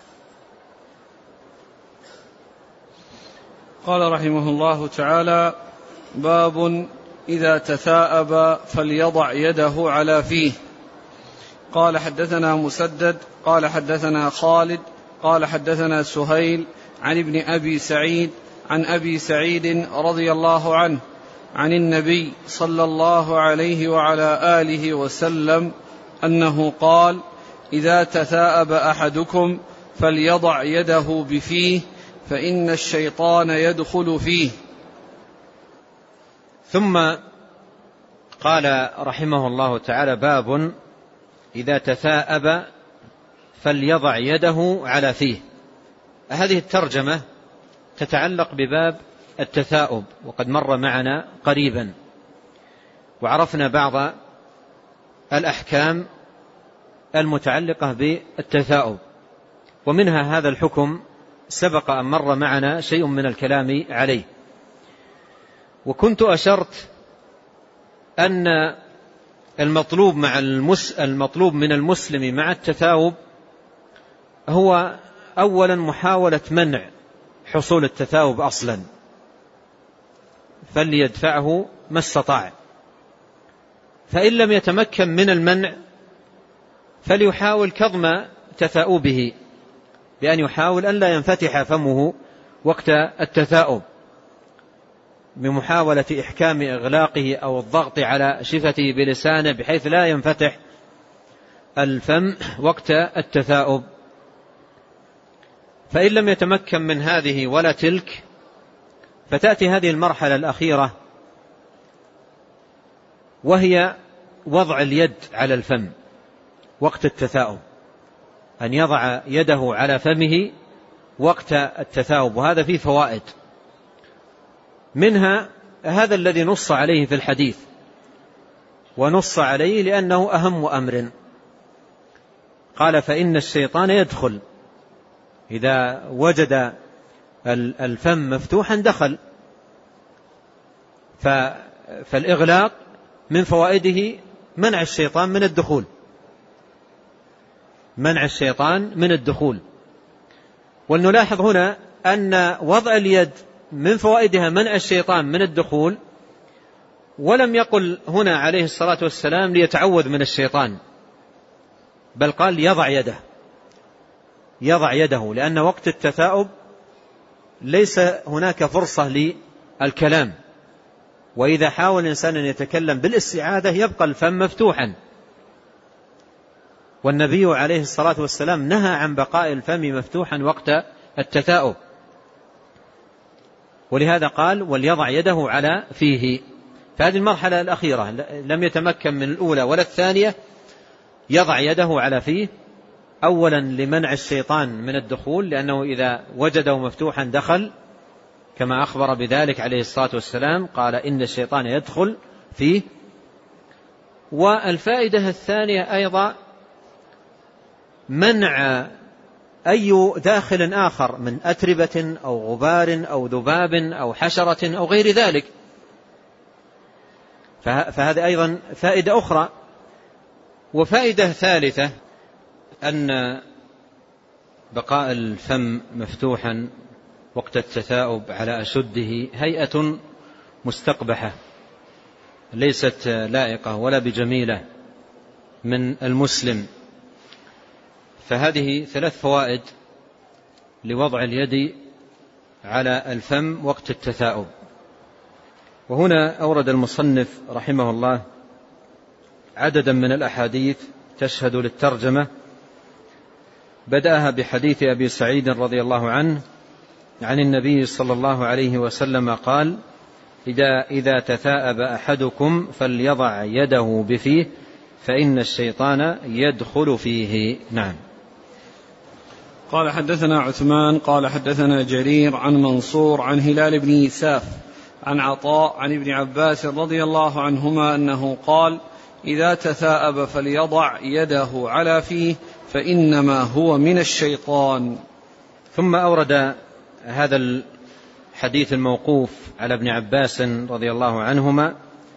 S1: قال رحمه الله تعالى: باب إذا تثاءب فليضع يده على فيه. قال حدثنا مسدد قال حدثنا خالد قال حدثنا سهيل عن ابن أبي سعيد عن أبي سعيد رضي الله عنه عن النبي صلى الله عليه وعلى آله وسلم أنه قال: إذا تثاءب أحدكم فليضع يده بفيه فإن الشيطان يدخل فيه.
S2: ثم قال رحمه الله تعالى: باب إذا تثاءب فليضع يده على فيه. هذه الترجمة تتعلق بباب التثاؤب، وقد مر معنا قريبا وعرفنا بعض الأحكام المتعلقة بالتثاؤب، ومنها هذا الحكم سبق أن مر معنا شيء من الكلام عليه. وكنت أشرت أن المطلوب مع المس المطلوب من المسلم مع التثاؤب هو أولا محاولة منع حصول التثاؤب أصلا، فليدفعه ما استطاع. فإن لم يتمكن من المنع فليحاول كظم تثاؤبه بأن يحاول أن لا ينفتح فمه وقت التثاؤب، بمحاولة إحكام إغلاقه أو الضغط على شفته بلسانه بحيث لا ينفتح الفم وقت التثاؤب. فإن لم يتمكن من هذه ولا تلك فتأتي هذه المرحلة الأخيرة، وهي وضع اليد على الفم وقت التثاؤب، أن يضع يده على فمه وقت التثاؤب. وهذا فيه فوائد، منها هذا الذي نص عليه في الحديث، ونص عليه لأنه أهم أمر. قال: فإن الشيطان يدخل، إذا وجد الفم مفتوحا دخل. فالإغلاق من فوائده منع الشيطان من الدخول منع الشيطان من الدخول. ولنلاحظ هنا أن وضع اليد من فوائدها منع الشيطان من الدخول، ولم يقل هنا عليه الصلاة والسلام ليتعوذ من الشيطان، بل قال يضع يده يضع يده لأن وقت التثاؤب ليس هناك فرصة للكلام، وإذا حاول الإنسان أن يتكلم بالاستعاذة يبقى الفم مفتوحا، والنبي عليه الصلاة والسلام نهى عن بقاء الفم مفتوحا وقت التثاؤب. ولهذا قال وليضع يده على فيه. فهذه المرحلة الأخيرة لم يتمكن من الأولى ولا الثانية، يضع يده على فيه أولا لمنع الشيطان من الدخول، لأنه إذا وجده مفتوحا دخل، كما أخبر بذلك عليه الصلاة والسلام، قال إن الشيطان يدخل فيه. والفائدة الثانية أيضا منع أي داخل آخر من أتربة أو غبار أو ذباب أو حشرة أو غير ذلك. فهذه أيضا فائدة أخرى. وفائدة ثالثة أن بقاء الفم مفتوحا وقت التثاؤب على أشده هيئة مستقبحة ليست لائقة ولا بجميلة من المسلم. فهذه ثلاث فوائد لوضع اليد على الفم وقت التثاؤب. وهنا أورد المصنف رحمه الله عددا من الأحاديث تشهد للترجمة، بدأها بحديث أبي سعيد رضي الله عنه عن النبي صلى الله عليه وسلم قال: إذا, إذا تثاءب أحدكم فليضع يده بفيه فإن الشيطان يدخل فيه. نعم.
S1: قال حدثنا عثمان قال حدثنا جرير عن منصور عن هلال بن يساف عن عطاء عن ابن عباس رضي الله عنهما أنه قال: إذا تثاءب فليضع يده على فيه فإنما هو من الشيطان.
S2: ثم أورد هذا الحديث الموقوف على ابن عباس رضي الله عنهما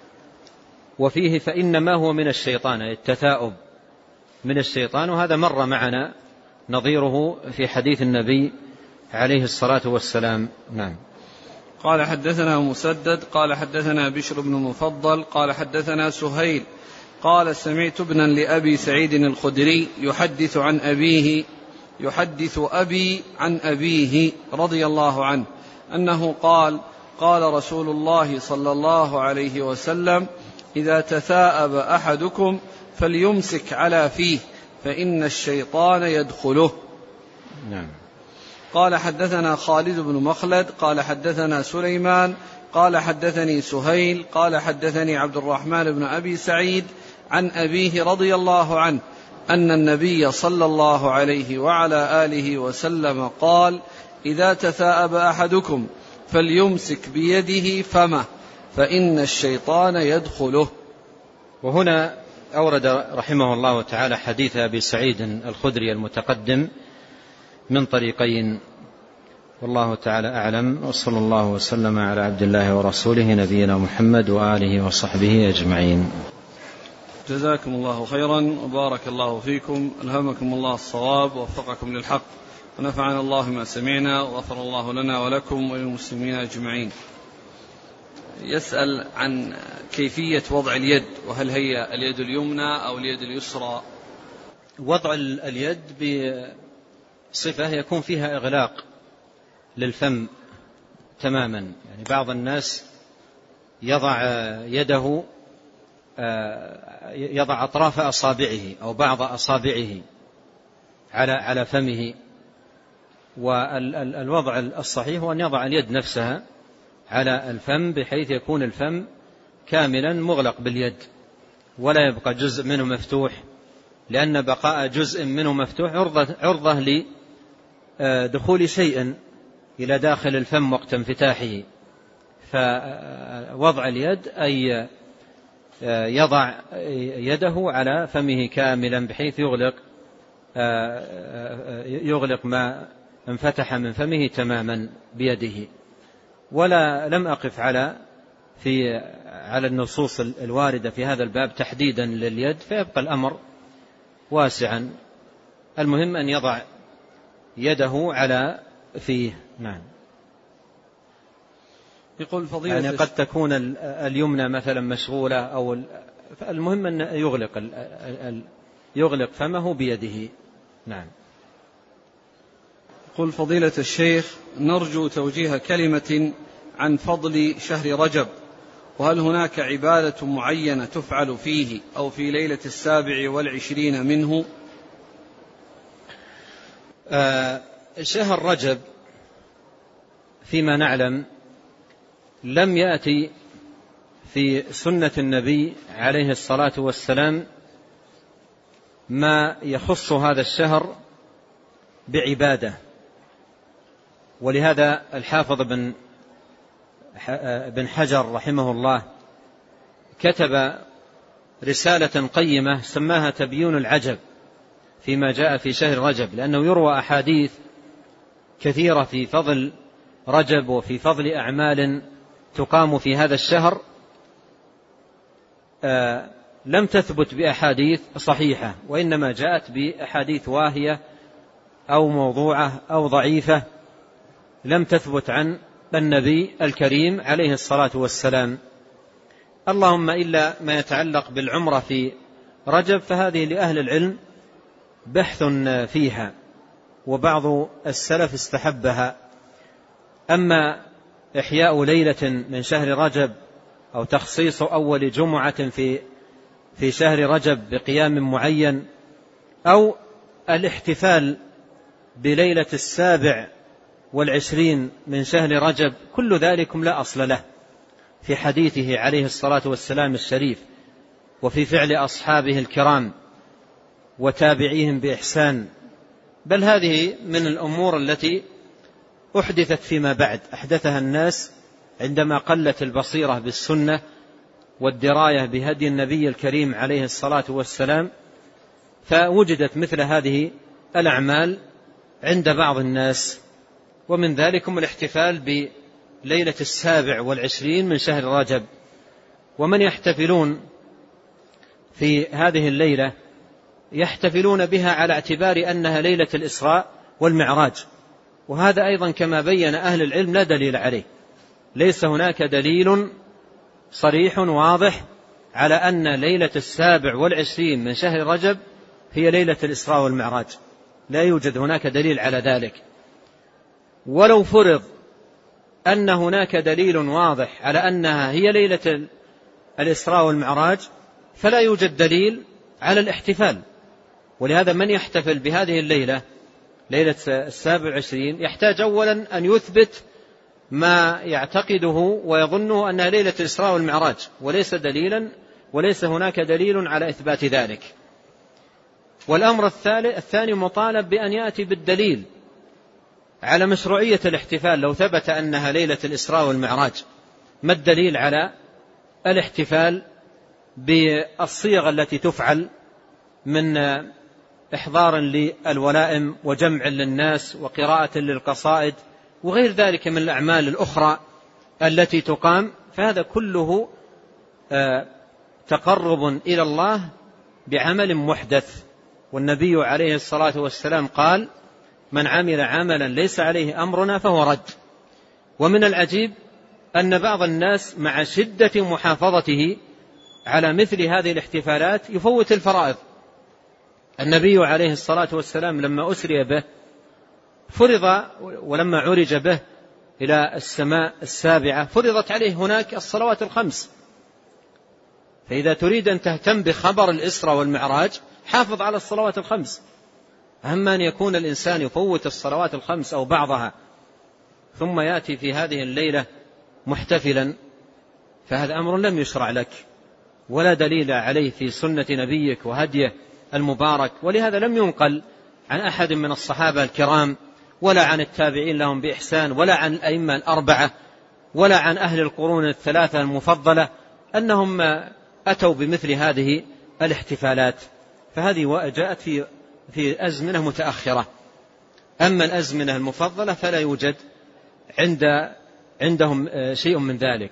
S2: وفيه فإنما هو من الشيطان، التثاؤب من الشيطان، وهذا مر معنا نظيره في حديث النبي عليه الصلاة والسلام. نعم.
S1: قال حدثنا مسدد قال حدثنا بشر بن مفضل قال حدثنا سهيل قال سمعت ابنا لأبي سعيد الخدري يحدث عن أبيه يحدث أبي عن أبيه رضي الله عنه أنه قال: قال رسول الله صلى الله عليه وسلم: إذا تثاءب أحدكم فليمسك على فيه فإن الشيطان يدخله.
S2: نعم.
S1: قال حدثنا خالد بن مخلد قال حدثنا سليمان قال حدثني سهيل قال حدثني عبد الرحمن بن أبي سعيد عن أبيه رضي الله عنه أن النبي صلى الله عليه وعلى آله وسلم قال: إذا تثاءب أحدكم فليمسك بيده فمه فإن الشيطان يدخله.
S2: وهنا أورد رحمه الله تعالى حديث أبي سعيد الخدري المتقدم من طريقين، والله تعالى أعلم، وصلى الله وسلم على عبد الله ورسوله نبينا محمد وآله وصحبه أجمعين.
S1: جزاكم الله خيرا وبارك الله فيكم، ألهمكم الله الصواب ووفقكم للحق، ونفعنا الله ما سمعنا، وغفر الله لنا ولكم وللمسلمين أجمعين. يسأل عن كيفية وضع اليد، وهل هي اليد اليمنى أو اليد اليسرى؟
S2: وضع اليد بصفة يكون فيها إغلاق للفم تماما، يعني بعض الناس يضع يده يضع أطراف أصابعه أو بعض أصابعه على على فمه، والوضع الصحيح هو أن يضع اليد نفسها على الفم بحيث يكون الفم كاملا مغلق باليد ولا يبقى جزء منه مفتوح، لأن بقاء جزء منه مفتوح عرضة, عرضة لدخول شيء إلى داخل الفم وقت انفتاحه. فوضع اليد أي يضع يده على فمه كاملا بحيث يغلق يغلق ما انفتح من فمه تماما بيده. ولا لم أقف على في على النصوص الواردة في هذا الباب تحديدا لليد، فيبقى الأمر واسعا، المهم أن يضع يده على فيه. نعم.
S1: يقول فضيلة
S2: يعني قد تكون اليمنى مثلا مشغولة، أو المهم أن يغلق يغلق فمه بيده. نعم.
S1: يقول فضيلة الشيخ: نرجو توجيه كلمة عن فضل شهر رجب، وهل هناك عبادة معينة تفعل فيه أو في ليلة السابع والعشرين منه؟
S2: آه شهر رجب فيما نعلم لم يأتي في سنة النبي عليه الصلاة والسلام ما يخص هذا الشهر بعبادة. ولهذا الحافظ بن بن حجر رحمه الله كتب رسالة قيمة سماها تبيين العجب فيما جاء في شهر رجب، لأنه يروى أحاديث كثيرة في فضل رجب وفي فضل أعمال تقام في هذا الشهر آه لم تثبت بأحاديث صحيحة، وإنما جاءت بأحاديث واهية أو موضوعة أو ضعيفة لم تثبت عن النبي الكريم عليه الصلاة والسلام. اللهم إلا ما يتعلق بالعمرة في رجب فهذه لأهل العلم بحث فيها، وبعض السلف استحبها. أما إحياء ليلة من شهر رجب أو تخصيص أول جمعة في في شهر رجب بقيام معين، أو الاحتفال بليلة السابع والعشرين من شهر رجب، كل ذلكم لا أصل له في حديثه عليه الصلاة والسلام الشريف وفي فعل أصحابه الكرام وتابعيهم بإحسان، بل هذه من الأمور التي أحدثت فيما بعد، أحدثها الناس عندما قلت البصيرة بالسنة والدراية بهدي النبي الكريم عليه الصلاة والسلام، فوجدت مثل هذه الأعمال عند بعض الناس. ومن ذلكم الاحتفال بليلة السابع والعشرين من شهر رجب. ومن يحتفلون في هذه الليلة يحتفلون بها على اعتبار أنها ليلة الإسراء والمعراج، وهذا أيضا كما بين أهل العلم لا دليل عليه، ليس هناك دليل صريح واضح على أن ليلة السابع والعشرين من شهر رجب هي ليلة الإسراء والمعراج، لا يوجد هناك دليل على ذلك. ولو فرض أن هناك دليل واضح على أنها هي ليلة الإسراء والمعراج فلا يوجد دليل على الاحتفال. ولهذا من يحتفل بهذه الليلة ليلة السابع والعشرين يحتاج أولا أن يثبت ما يعتقده ويظنه أنها ليلة الإسراء والمعراج، وليس دليلا وليس هناك دليل على إثبات ذلك. والأمر الثاني مطالب بأن يأتي بالدليل على مشروعية الاحتفال لو ثبت أنها ليلة الإسراء والمعراج. ما الدليل على الاحتفال بالصيغ التي تفعل من إحضار للولائم وجمع للناس وقراءة للقصائد وغير ذلك من الأعمال الأخرى التي تقام؟ فهذا كله تقرب إلى الله بعمل محدث. والنبي عليه الصلاة والسلام قال: من عمل عملا ليس عليه أمرنا فهو رد. ومن العجيب أن بعض الناس مع شدة محافظته على مثل هذه الاحتفالات يفوت الفرائض. النبي عليه الصلاة والسلام لما أسري به فرض، ولما عرج به إلى السماء السابعة فرضت عليه هناك الصلوات الخمس. فإذا تريد أن تهتم بخبر الإسراء والمعراج حافظ على الصلوات الخمس. أما أن يكون الإنسان يفوت الصلوات الخمس أو بعضها ثم يأتي في هذه الليلة محتفلا، فهذا أمر لم يشرع لك ولا دليل عليه في سنة نبيك وهديه المبارك. ولهذا لم ينقل عن أحد من الصحابة الكرام ولا عن التابعين لهم بإحسان ولا عن الأئمة الأربعة ولا عن أهل القرون الثلاثة المفضلة أنهم أتوا بمثل هذه الاحتفالات. فهذه جاءت في في أزمنة متأخرة. أما الأزمنة المفضلة فلا يوجد عند عندهم شيء من ذلك.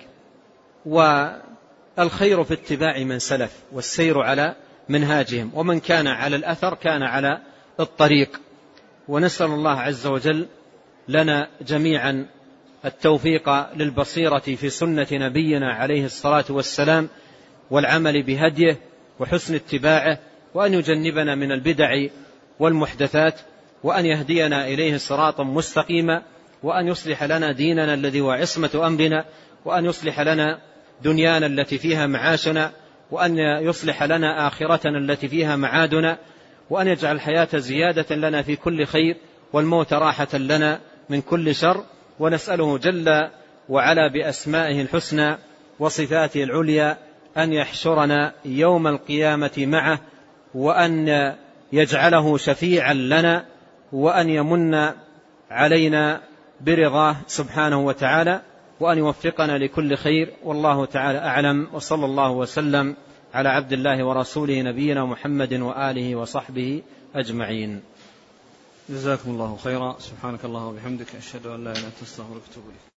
S2: والخير في اتباع من سلف والسير على منهاجهم، ومن كان على الأثر كان على الطريق. ونسأل الله عز وجل لنا جميعا التوفيق للبصيرة في سنة نبينا عليه الصلاة والسلام والعمل بهديه وحسن اتباعه، وأن يجنبنا من البدع والمحدثات، وأن يهدينا إليه صراطا مستقيما، وأن يصلح لنا ديننا الذي هو عصمة أمرنا، وأن يصلح لنا دنيانا التي فيها معاشنا، وأن يصلح لنا آخرتنا التي فيها معادنا، وأن يجعل الحياة زيادة لنا في كل خير والموت راحة لنا من كل شر. ونسأله جل وعلى بأسمائه الحسنى وصفاته العليا أن يحشرنا يوم القيامة معه، وأن يجعله شفيعا لنا، وأن يمن علينا برضاه سبحانه وتعالى، وأن يوفقنا لكل خير. والله تعالى أعلم، وصلى الله وسلم على عبد الله ورسوله نبينا محمد وآله وصحبه أجمعين.
S1: جزاكم الله خيرا. سبحانك الله وبحمدك، أشهد أن لا إله إلا أنت، أستغفرك وأتوب إليك.